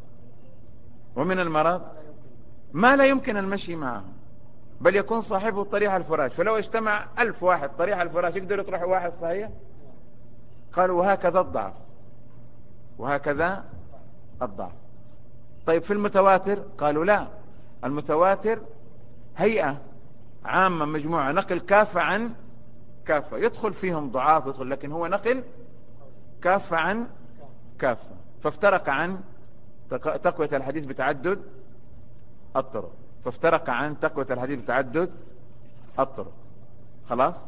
ما لا يمكن المشي معه، بل يكون صاحبه طريح الفراش، فلو اجتمع 1000 واحد طريح الفراش يقدر يطرح واحد صحيح؟ قالوا وهكذا الضعف، وهكذا الضعف. طيب في المتواتر قالوا لا، المتواتر هيئة عامة مجموعة، نقل كافة عن كافة، يدخل فيهم ضعاف يدخل، لكن هو نقل كافة عن كافة، فافترق عن تقوية الحديث بتعدد الطرق، فافترق عن تقوية الحديث بتعدد الطرق. خلاص،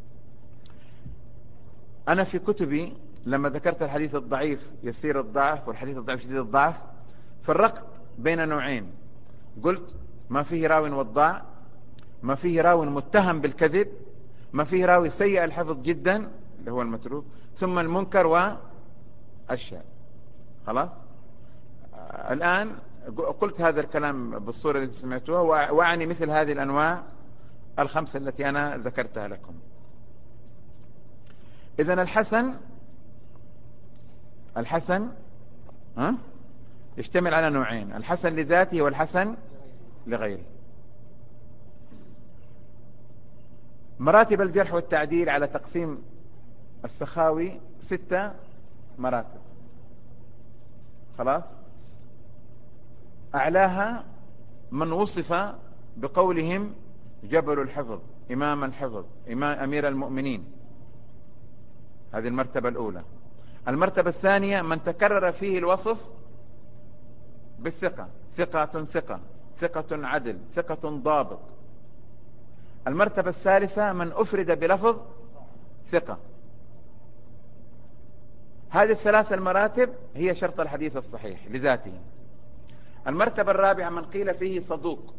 أنا في كتبي لما ذكرت الحديث الضعيف يسير الضعف والحديث الضعيف شديد الضعف، فرقت بين نوعين، قلت ما فيه راو وضاع، ما فيه راو متهم بالكذب، ما فيه راوي سيء الحفظ جدا اللي هو المتروك، ثم المنكر والشاذ. خلاص، الآن قلت هذا الكلام بالصورة التي سمعتوها، وأعني مثل هذه الأنواع الخمسة التي أنا ذكرتها لكم. إذن الحسن يشتمل على نوعين، الحسن لذاته والحسن لغيره. مراتب الجرح والتعديل على تقسيم السخاوي 6 مراتب. خلاص، أعلاها من وصف بقولهم جبل الحفظ، إمام الحفظ، أمير المؤمنين، هذه المرتبة الأولى. المرتبة الثانية من تكرر فيه الوصف بالثقة، ثقة عدل، ثقة ضابط. المرتبة الثالثة من أفرد بلفظ ثقة. هذه الثلاث المراتب هي شرط الحديث الصحيح لذاته. المرتبة الرابعة من قيل فيه صدوق،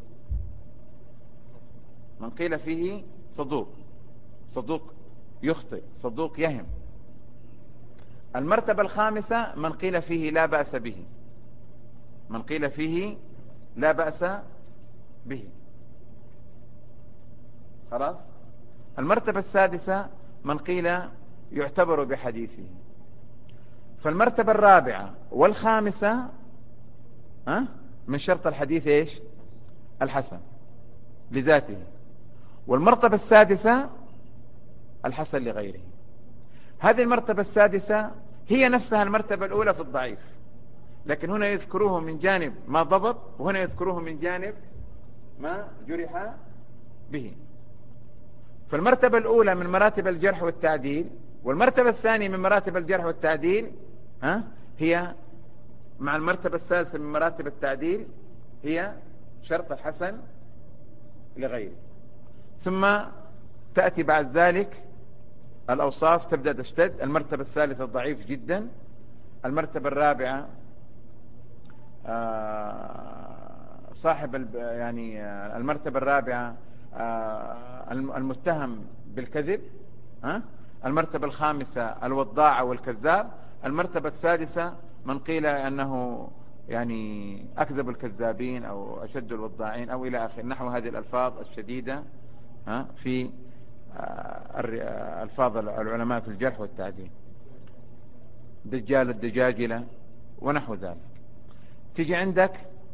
من قيل فيه صدوق يخطئ، صدوق يهم. المرتبة الخامسة من قيل فيه لا بأس به، من قيل فيه لا بأس به. خلاص، المرتبة السادسة من قيل يعتبر بحديثه. فالمرتبة الرابعة والخامسة من شرط الحديث ايش؟ الحسن لذاته، والمرتبة السادسة الحسن لغيره. هذه المرتبة السادسة هي نفسها المرتبة الأولى في الضعيف، لكن هنا يذكروه من جانب ما ضبط، وهنا يذكروه من جانب ما جرح به. فالمرتبة الأولى من مراتب الجرح والتعديل، والمرتبة الثانية من مراتب الجرح والتعديل هي مع المرتبة الثالثة من مراتب التعديل هي شرط الحسن لغيره. ثم تأتي بعد ذلك الأوصاف تبدأ تشتد. المرتبة الثالثة ضعيف جدا، المرتبة الرابعة صاحب يعني المرتبة الرابعة المتهم بالكذب، المرتبة الخامسة الوضاع والكذاب، المرتبة السادسة من قيل أنه يعني أكذب الكذابين أو أشد الوضاعين أو إلى آخر نحو هذه الألفاظ الشديدة في ألفاظ العلماء في الجرح والتعديل، دجال الدجاجلة ونحو ذلك. تيجي عندك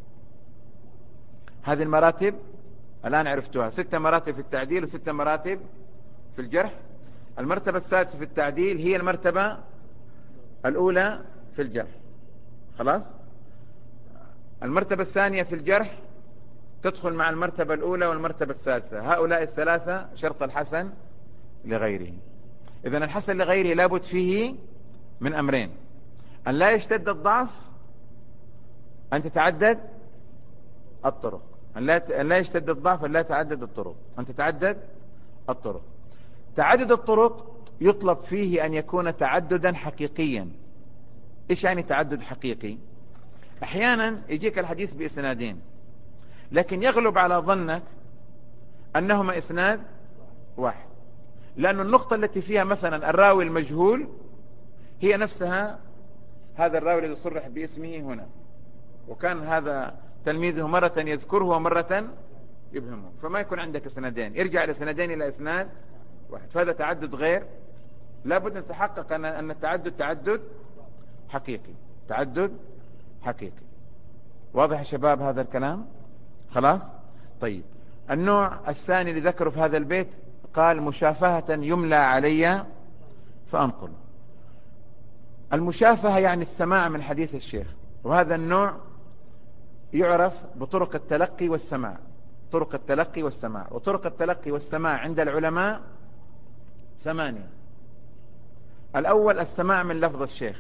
هذه المراتب الآن عرفتوها، 6 مراتب في التعديل و6 مراتب في الجرح. المرتبة السادسة في التعديل هي المرتبة الأولى في الجرح، خلاص. المرتبة الثانية في الجرح تدخل مع المرتبة الأولى والمرتبة السادسة، هؤلاء الثلاثة شرط الحسن لغيره. إذن الحسن لغيره لابد فيه من أمرين: أن لا يشتد الضعف، أن تتعدد الطرق، أن لا يشتد الضعف، أن لا يتعدد الطرق، أن تتعدد الطرق. تعدد الطرق يطلب فيه أن يكون تعددا حقيقيا. إيش يعني تعدد حقيقي؟ أحيانا يجيك الحديث بإسنادين، لكن يغلب على ظنك أنهما إسناد واحد، لأن النقطة التي فيها مثلا الراوي المجهول هي نفسها هذا الراوي الذي صرح باسمه هنا، وكان هذا تلميذه مرة يذكره ومرة يبهمه، فما يكون عندك إسنادين، يرجع الإسنادين إلى إسناد واحد، فهذا تعدد غير. لابد أن نتحقق أن التعدد تعدد حقيقي، تعدد حقيقي. واضح يا شباب هذا الكلام؟ خلاص. طيب، النوع الثاني اللي ذكره في هذا البيت قال مشافهة يملى علي فأنقل. المشافهة يعني السماع من حديث الشيخ، وهذا النوع يعرف بطرق التلقي والسماع. طرق التلقي والسماع، وطرق التلقي والسماع عند العلماء 8. الأول السماع من لفظ الشيخ،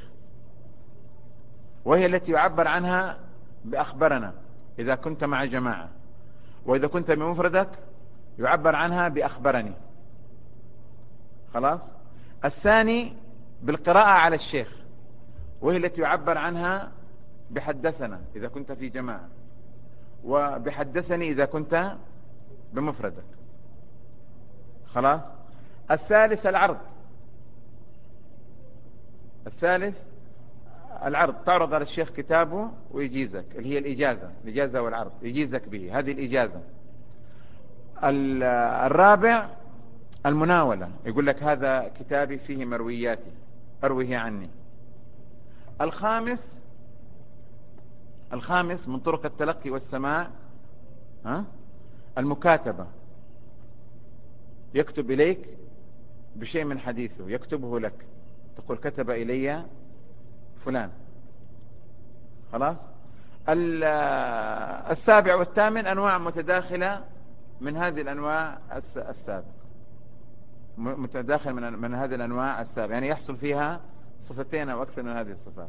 وهي التي يعبر عنها بأخبرنا إذا كنت مع جماعة، وإذا كنت بمفردك يعبر عنها بأخبرني، خلاص. الثاني بالقراءة على الشيخ، وهي التي يعبر عنها بحدثنا إذا كنت في جماعة، وبحدثني إذا كنت بمفردك، خلاص. الثالث العرض، الثالث العرض، تعرض على الشيخ كتابه ويجيزك، اللي هي الإجازة والعرض، يجيزك به، هذه الإجازة. الرابع المناولة، يقول لك هذا كتابي فيه مروياتي أرويه عني. الخامس من طرق التلقي والسماع المكاتبة، يكتب إليك بشيء من حديثه، يكتبه لك، تقول كتب إلي فلان، خلاص. السابع والثامن أنواع متداخلة من هذه الأنواع السابقة، متداخل من هذه الأنواع السابقة، يعني يحصل فيها صفتين أو أكثر من هذه الصفات.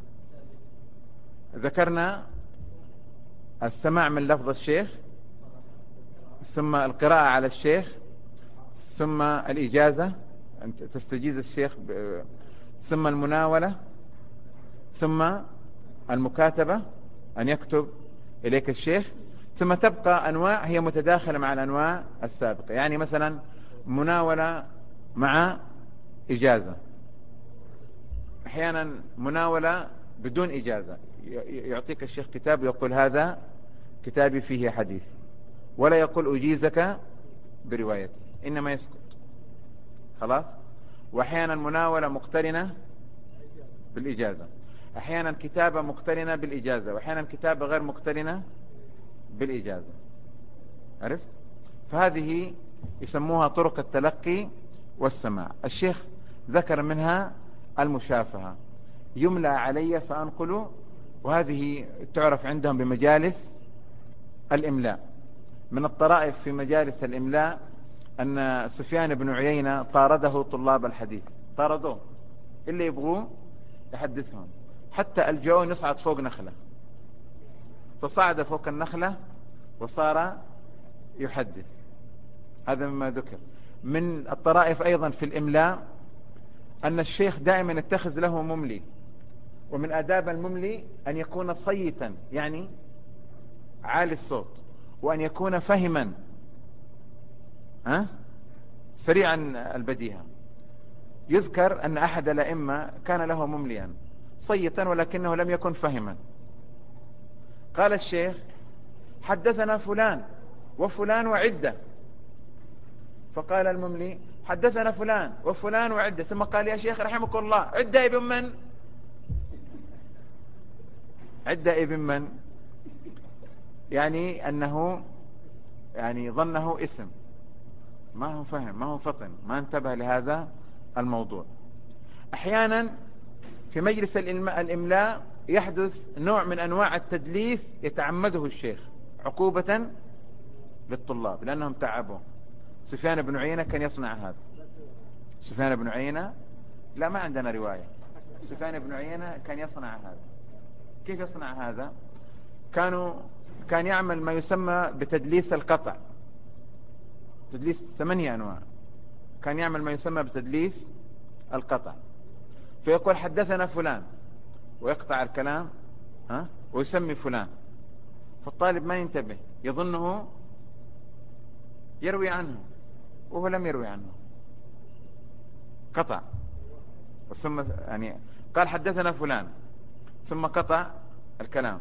ذكرنا السماع من لفظ الشيخ، ثم القراءة على الشيخ، ثم الإجازة أن تستجيز الشيخ، ثم المناولة، ثم المكاتبة أن يكتب إليك الشيخ، ثم تبقى أنواع هي متداخلة مع الأنواع السابقة. يعني مثلا مناولة مع إجازة، أحيانا مناولة بدون إجازة، يعطيك الشيخ كتاب ويقول هذا كتابي فيه حديث، ولا يقول أجيزك بروايتي، إنما يسكت، خلاص. وأحيانا مناولة مقترنة بالإجازة، أحيانا كتابة مقترنة بالإجازة، وأحيانا كتابة غير مقترنة بالإجازة، عرفت؟ فهذه يسموها طرق التلقي والسماع. الشيخ ذكر منها المشافهة، يملى علي فأنقل، وهذه تعرف عندهم بمجالس الإملاء. من الطرائف في مجالس الإملاء أن سفيان بن عيينة طارده طلاب الحديث، طاردوه، اللي يبغوه يحدثهم، حتى الجوون يصعد فوق نخلة، فصعد فوق النخلة وصار يحدث. هذا مما ذكر. من الطرائف أيضا في الإملاء أن الشيخ دائما يتخذ له مملي، ومن آداب المملي أن يكون صيتا، يعني عالي الصوت، وأن يكون فهما، سريعا البديهة. يذكر أن أحد الأئمة كان له ممليا صيتا ولكنه لم يكن فهما. قال الشيخ: حدثنا فلان وفلان وعدة. فقال المملي: حدثنا فلان وفلان وعدة. ثم قال: يا شيخ رحمك الله، عدة ابن من؟ عدة ابن من؟ يعني أنه ظنه اسم، ما هو فهم، ما هو فطن، ما انتبه لهذا الموضوع. أحيانا في مجلس الإملاء يحدث نوع من أنواع التدليس يتعمده الشيخ عقوبة للطلاب لأنهم تعبوا. سفيان بن عيينة كان يصنع هذا. سفيان بن عيينة، لا ما عندنا رواية. سفيان بن عيينة كان يصنع هذا. كيف يصنع هذا؟ كان يعمل ما يسمى بتدليس القطع. تدليس 8 أنواع. كان يعمل ما يسمى بتدليس القطع، فيقول: حدثنا فلان، ويقطع الكلام ويسمي فلان. فالطالب ما ينتبه، يظنه يروي عنه وهو لم يروي عنه، قطع. ثم قال: حدثنا فلان، ثم قطع الكلام،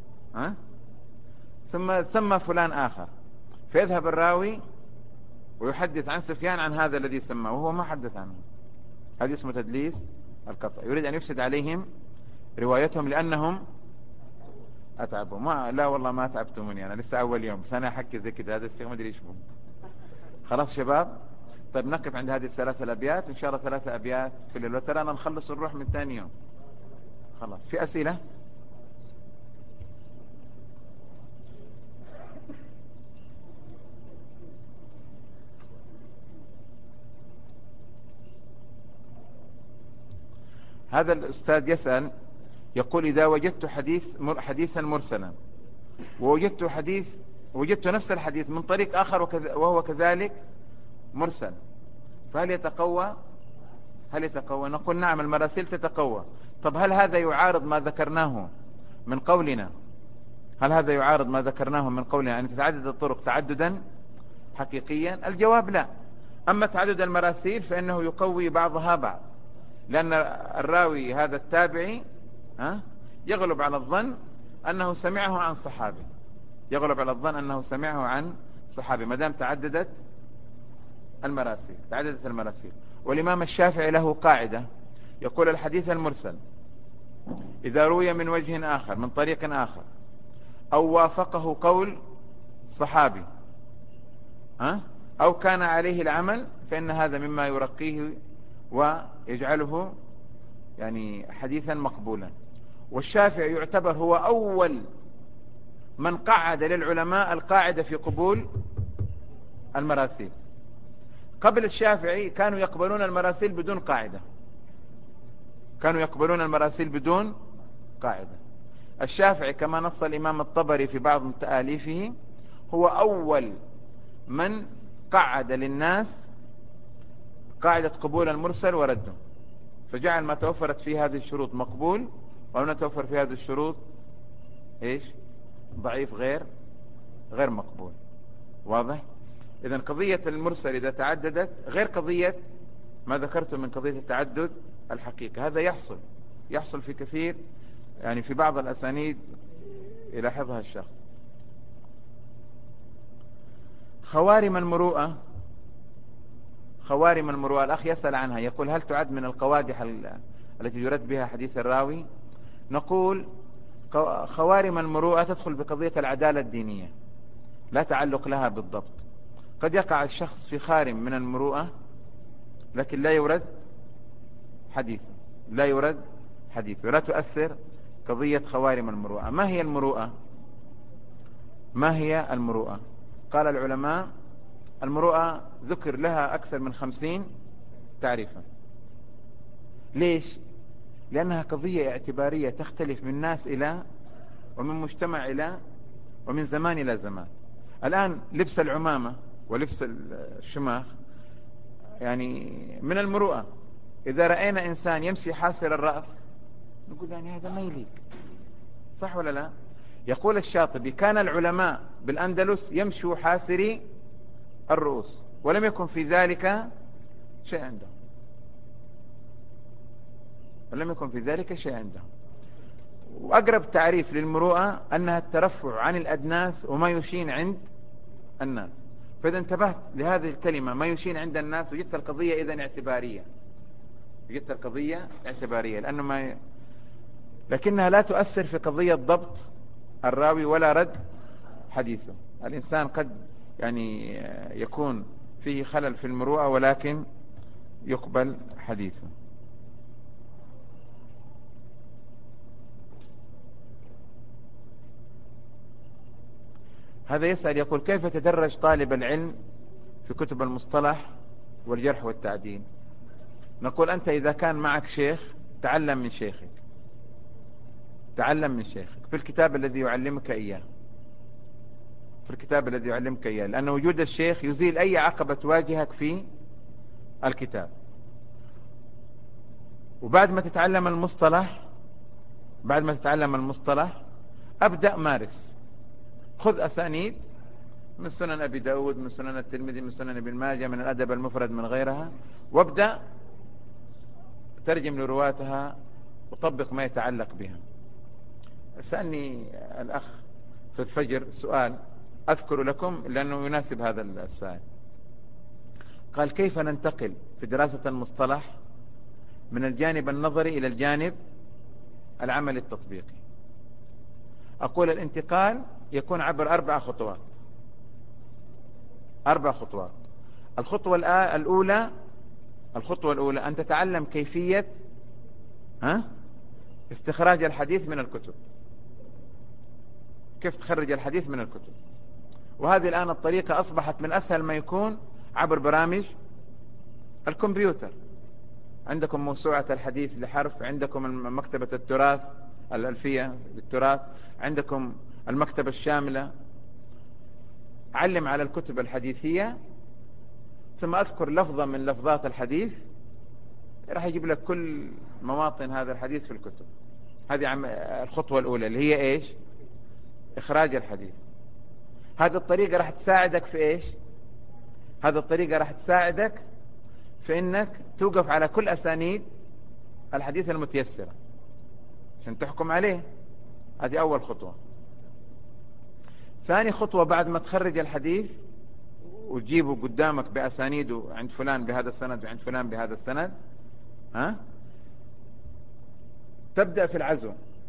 ثم سمى فلان آخر، فيذهب الراوي ويحدث عن سفيان عن هذا الذي سماه وهو ما حدث عنه. هذا اسمه تدليس القطع. يريد أن يفسد عليهم روايتهم لأنهم أتعبوا. لا والله ما أتعبتموني، أنا لسه أول يوم، بس أنا أحكي زي كده. هذا الشيء ما أدري إيش هو. خلاص شباب، طيب نقف عند هذه ال3 الأبيات، وإن شاء الله 3 أبيات في الليل، وترانا نخلص ونروح من ثاني يوم. خلاص، في أسئلة؟ هذا الأستاذ يسأل، يقول: إذا وجدت حديثا مرسلا، وجدت نفس الحديث من طريق آخر وهو كذلك مرسل، فهل يتقوى؟ نقول: نعم، المراسيل تتقوى. طب هل هذا يعارض ما ذكرناه من قولنا؟ أن تتعدد الطرق تعددا حقيقيا؟ الجواب لا. أما تعدد المراسيل فإنه يقوي بعضها بعض، لأن الراوي هذا التابعي يغلب على الظن أنه سمعه عن صحابي، ما دام تعددت المراسيل. والإمام الشافعي له قاعدة، يقول: الحديث المرسل إذا روي من وجه آخر من طريق آخر أو وافقه قول صحابي أو كان عليه العمل، فإن هذا مما يرقيه ويجعله حديثا مقبولا. والشافعي يعتبر هو أول من قعد للعلماء القاعدة في قبول المراسيل. قبل الشافعي كانوا يقبلون المراسيل بدون قاعدة. الشافعي كما نص الإمام الطبري في بعض تآليفه هو أول من قعد للناس قاعدة قبول المرسل ورده، فجعل ما توفرت فيه هذه الشروط مقبول، وما توفر فيه هذه الشروط ضعيف غير مقبول. واضح؟ إذن قضية المرسل إذا تعددت غير قضية ما ذكرته من قضية التعدد الحقيقة. هذا يحصل في كثير، في بعض الأسانيد يلاحظها الشخص. خوارم المروءة الأخ يسأل عنها، يقول: هل تعد من القوادح التي يرد بها حديث الراوي؟ نقول: خوارم المروءة تدخل بقضية العدالة الدينية، لا تعلق لها بالضبط. قد يقع الشخص في خارم من المروءة لكن لا يرد حديثه، ولا تؤثر قضية خوارم المروءة. ما هي المروءة؟ قال العلماء: المروءة ذكر لها أكثر من 50 تعريفا. ليش؟ لأنها قضية اعتبارية تختلف من ناس ومن مجتمع ومن زمان إلى زمان. الآن لبس العمامة ولبس الشماخ من المروءة. إذا رأينا إنسان يمشي حاسر الرأس نقول هذا ما يليق، صح ولا لا؟ يقول الشاطبي: كان العلماء بالأندلس يمشوا حاسري الرؤوس، ولم يكن في ذلك شيء عنده، ولم يكن في ذلك شيء عنده. وأقرب تعريف للمروءة أنها الترفع عن الأدناس وما يشين عند الناس. فإذا انتبهت لهذه الكلمة ما يشين عند الناس وجدت القضية إذن اعتبارية، وجدت القضية اعتبارية، لأنه لكنها لا تؤثر في قضية ضبط الراوي ولا رد حديثه. الإنسان قد يعني يكون فيه خلل في المروءة ولكن يقبل حديثه. هذا يسأل يقول: كيف يتدرج طالب العلم في كتب المصطلح والجرح والتعديل؟ نقول: أنت إذا كان معك شيخ تعلم من شيخك، تعلم من شيخك في الكتاب الذي يعلمك إياه، في الكتاب الذي يعلمك إياه، لأن وجود الشيخ يزيل أي عقبة تواجهك في الكتاب. وبعد ما تتعلم المصطلح، بعد ما تتعلم المصطلح أبدأ مارس، خذ أسانيد من سنن أبي داود، من سنن الترمذي، من سنن ابن ماجه، من الأدب المفرد، من غيرها، وابدأ ترجم لرواتها وطبق ما يتعلق بها. سألني الأخ في الفجر سؤال أذكر لكم لأنه يناسب هذا السؤال. قال: كيف ننتقل في دراسة المصطلح من الجانب النظري إلى الجانب العملي التطبيقي؟ أقول: الانتقال يكون عبر 4 خطوات، 4 خطوات. الخطوة الأولى أن تتعلم كيفية استخراج الحديث من الكتب، كيف تخرج الحديث من الكتب. وهذه الآن الطريقة أصبحت من أسهل ما يكون عبر برامج الكمبيوتر. عندكم موسوعة الحديث لحرف، عندكم مكتبة التراث الألفية للتراث، عندكم المكتبة الشاملة. علم على الكتب الحديثية، ثم أذكر لفظة من لفظات الحديث، راح يجيب لك كل مواطن هذا الحديث في الكتب. هذه الخطوة الأولى اللي هي إيش؟ إخراج الحديث. هذه الطريقة راح تساعدك في إيش؟ هذه الطريقة راح تساعدك في إنك توقف على كل أسانيد الحديث المتيسرة عشان تحكم عليه. هذه أول خطوة. ثاني خطوة بعد ما تخرج الحديث وتجيبه قدامك بأسانيده، عند فلان بهذا السند وعند فلان بهذا السند، تبدأ في العزو،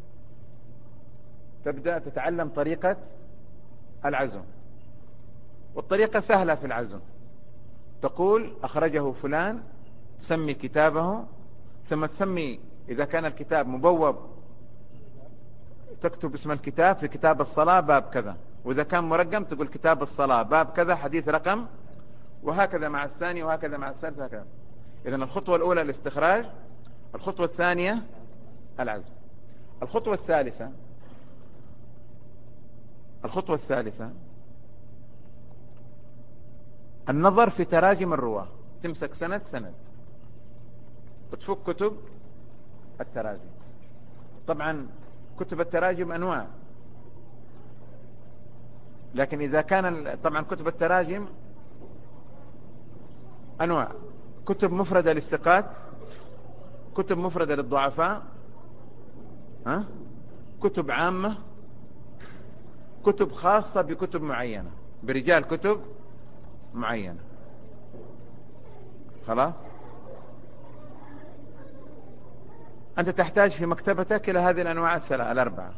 تبدأ تتعلم طريقة العزو. والطريقة سهلة في العزو. تقول: أخرجه فلان، تسمي كتابه، ثم تسمي إذا كان الكتاب مبوب تكتب اسم الكتاب في كتاب الصلاة باب كذا، وإذا كان مرقم تقول كتاب الصلاة باب كذا حديث رقم، وهكذا مع الثاني وهكذا مع الثالث وهكذا. إذن الخطوة الأولى الاستخراج، الخطوة الثانية العزم. الخطوة الثالثة النظر في تراجم الرواة. تمسك سند وتفك كتب التراجم. طبعا كتب التراجم أنواع، لكن إذا كان طبعا كتب التراجم أنواع: كتب مفردة للثقات، كتب مفردة للضعفاء، كتب عامة، كتب خاصة بكتب معينة، برجال كتب معينة. خلاص؟ أنت تحتاج في مكتبتك إلى هذه الأنواع الأربعة.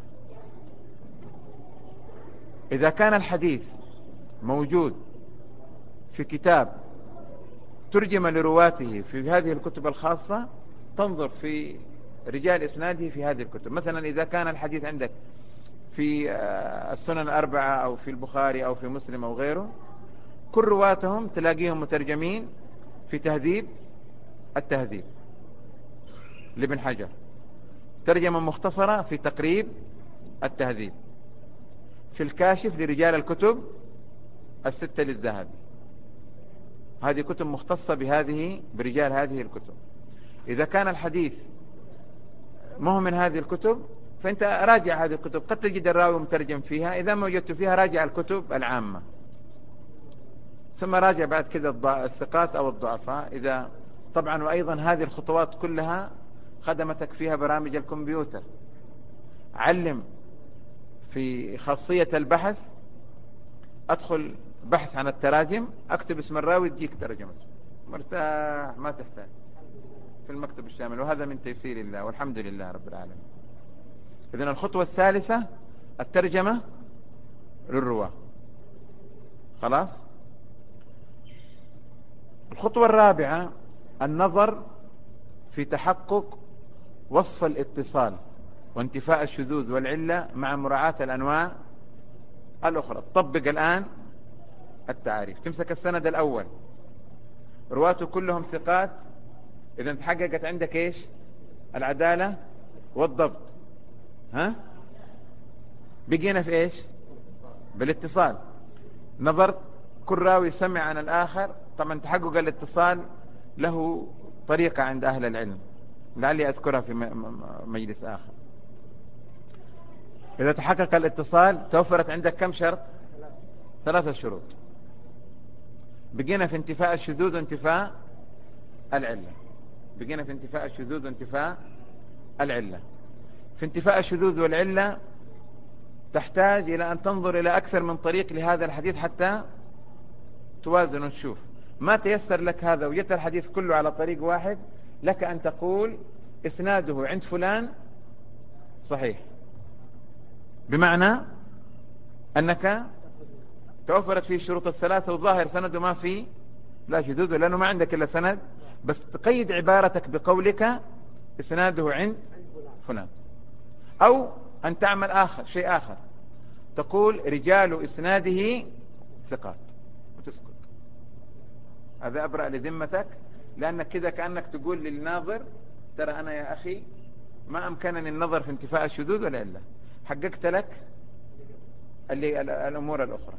إذا كان الحديث موجود في كتاب ترجم لرواته في هذه الكتب الخاصة، تنظر في رجال إسناده في هذه الكتب. مثلا إذا كان الحديث عندك في السنن الأربعة أو في البخاري أو في مسلم أو غيره، كل رواتهم تلاقيهم مترجمين في تهذيب التهذيب لابن حجر، ترجمة مختصرة في تقريب التهذيب، في الكاشف لرجال الكتب الستة للذهبي. هذه كتب مختصة برجال هذه الكتب. إذا كان الحديث مهم من هذه الكتب فأنت راجع هذه الكتب، قد تجد الراوي مترجم فيها، إذا ما وجدت فيها راجع الكتب العامة. ثم راجع بعد كده الثقات أو الضعفاء إذا طبعا. وأيضا هذه الخطوات كلها خدمتك فيها برامج الكمبيوتر. علم في خاصية البحث، أدخل بحث عن التراجم، أكتب اسم الراوي تجيك ترجمته، مرتاح ما تحتاج في المكتب الشامل. وهذا من تيسير الله والحمد لله رب العالمين. إذن الخطوة الثالثة الترجمة للرواة. خلاص. الخطوة الرابعة النظر في تحقق وصف الاتصال وانتفاء الشذوذ والعلة مع مراعاة الأنواع الأخرى. طبق الآن التعريف. تمسك السند الأول، رواته كلهم ثقات، إذا تحققت عندك إيش؟ العدالة والضبط. ها؟ بقينا في إيش؟ بالاتصال. نظرت كل راوي سمع عن الآخر. طبعا تحقق الاتصال له طريقة عند أهل العلم لعلي أذكرها في مجلس آخر. إذا تحقق الاتصال توفرت عندك كم شرط؟ 3 شروط. بقينا في انتفاء الشذوذ وانتفاء العلة. بقينا في انتفاء الشذوذ وانتفاء العلة. في انتفاء الشذوذ والعلة تحتاج إلى أن تنظر إلى أكثر من طريق لهذا الحديث حتى توازن وتشوف. ما تيسر لك هذا وجدت الحديث كله على طريق واحد، لك أن تقول إسناده عند فلان صحيح، بمعنى أنك توفرت فيه الشروط الثلاثة وظاهر سنده ما فيه لا شذوذ، لأنه ما عندك إلا سند، بس تقيد عبارتك بقولك إسناده عند فلان. أو أن تعمل شيء آخر، تقول رجال إسناده ثقات وتسكت. هذا أبرأ لذمتك، لأنك كده كأنك تقول للناظر ترى أنا يا أخي ما أمكنني النظر في انتفاء الشذوذ ولا إلا، حققت لك الأمور الأخرى،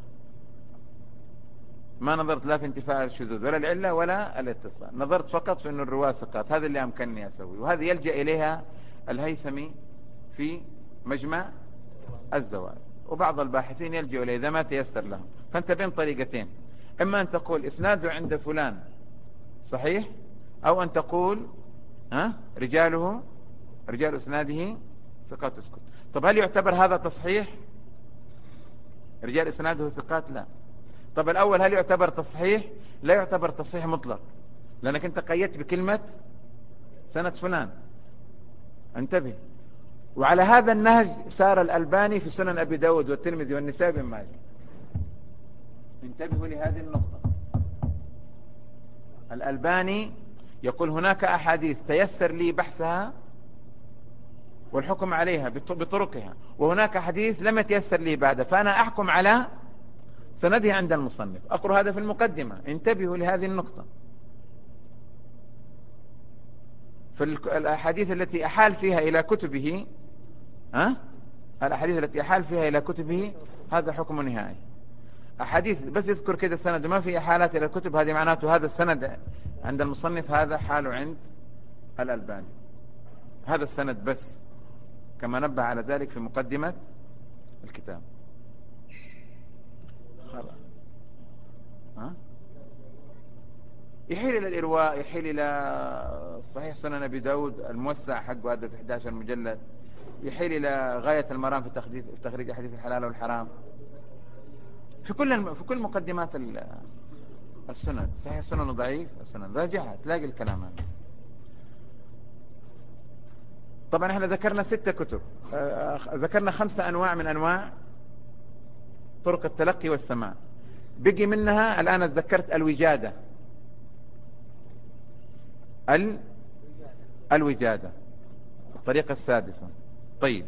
ما نظرت لا في انتفاء الشذوذ ولا العلة ولا الاتصال، نظرت فقط في أن الرواة ثقات. هذا اللي أمكنني أسوي، وهذا يلجأ إليها الهيثمي في مجمع الزوائد، وبعض الباحثين يلجأ إليه إذا ما تيسر لهم. فأنت بين طريقتين، إما أن تقول إسناده عند فلان صحيح، أو أن تقول رجال إسناده ثقات تسكت. طب هل يعتبر هذا تصحيح؟ رجال إسناده ثقات لا. طب الأول هل يعتبر تصحيح؟ لا يعتبر تصحيح مطلق، لأنك أنت قيدت بكلمة سند فلان. انتبه. وعلى هذا النهج سار الألباني في سنن أبي داود والترمذي والنسائي بن ماجه. انتبهوا لهذه النقطة. الألباني يقول هناك أحاديث تيسر لي بحثها والحكم عليها بطرقها، وهناك حديث لم يتيسر لي بعد، فأنا أحكم على سنده عند المصنف. أقرأ هذا في المقدمة. انتبهوا لهذه النقطة. فالأحاديث التي أحال فيها إلى كتبه الأحاديث التي أحال فيها إلى كتبه هذا حكم نهائي. أحاديث بس يذكر كده السند وما في إحالات إلى الكتب، هذه معناته هذا السند عند المصنف هذا حاله عند الألباني، هذا السند بس، كما نبه على ذلك في مقدمة الكتاب. يحيل إلى الإرواء، يحيل إلى صحيح سنن أبي داود الموسع حقه هذا في 11 مجلد، يحيل إلى غاية المرام في تخريج حديث الحلال والحرام، في كل مقدمات السنن. صحيح السنن ضعيف السنن، راجعها تلاقي الكلام هذا. طبعا احنا ذكرنا 6 كتب، ذكرنا 5 أنواع من أنواع طرق التلقي والسماع. بقي منها الآن ذكرت الوجادة. الوجادة الطريقة السادسة. طيب،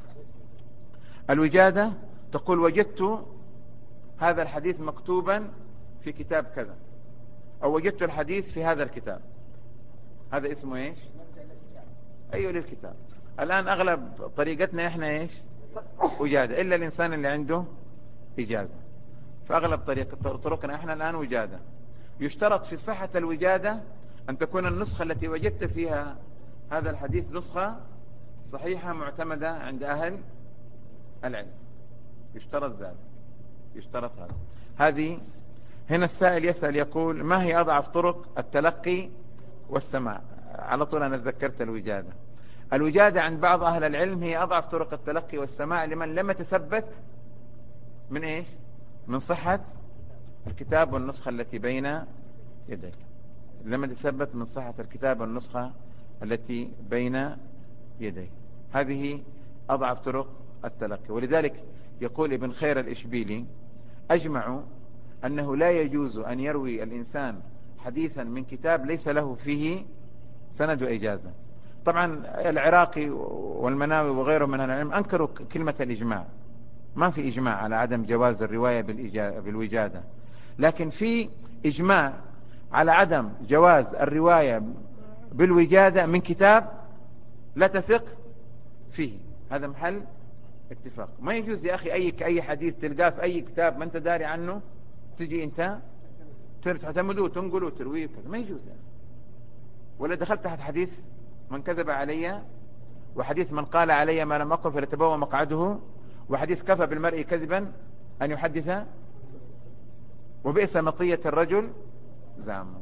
الوجادة تقول وجدت هذا الحديث مكتوبا في كتاب كذا، أو وجدت الحديث في هذا الكتاب، هذا اسمه إيش؟ أيوه للكتاب. الآن أغلب طريقتنا إحنا إيش؟ وجادة، إلا الإنسان اللي عنده إجازة. فأغلب طرقنا إحنا الآن وجادة. يشترط في صحة الوجادة أن تكون النسخة التي وجدت فيها هذا الحديث نسخة صحيحة معتمدة عند أهل العلم. يشترط ذلك، يشترط هذا. هنا السائل يسأل يقول ما هي أضعف طرق التلقي والسماع؟ على طول أنا ذكرت الوجادة. الوجادة عند بعض أهل العلم هي أضعف طرق التلقي والسماع لمن لم يتثبت من إيش؟ من صحة الكتاب والنسخة التي بين يديه. لم يتثبت من صحة الكتاب والنسخة التي بين يديه. هذه أضعف طرق التلقي. ولذلك يقول ابن خير الإشبيلي أجمعوا أنه لا يجوز أن يروي الإنسان حديثا من كتاب ليس له فيه سند وإجازة. طبعا العراقي والمناوي وغيره من العلم أنكروا كلمة الإجماع، ما في إجماع على عدم جواز الرواية بالوجادة، لكن في إجماع على عدم جواز الرواية بالوجادة من كتاب لا تثق فيه. هذا محل اتفاق. ما يجوز يا أخي أي حديث تلقاه في أي كتاب ما أنت داري عنه تجي أنت تعتمده وتنقله وترويه، ما يجوز يعني. ولا دخلت تحت حديث من كذب علي، وحديث من قال علي ما لم أقل فليتبوأ مقعده، وحديث كفى بالمرء كذبا أن يحدث وبئس مطية الرجل زعمه.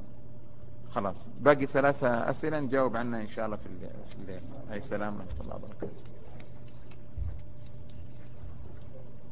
خلاص باقي 3 أسئلة نجاوب عنها إن شاء الله في الليل. أي سلام ورحمة الله وبركاته.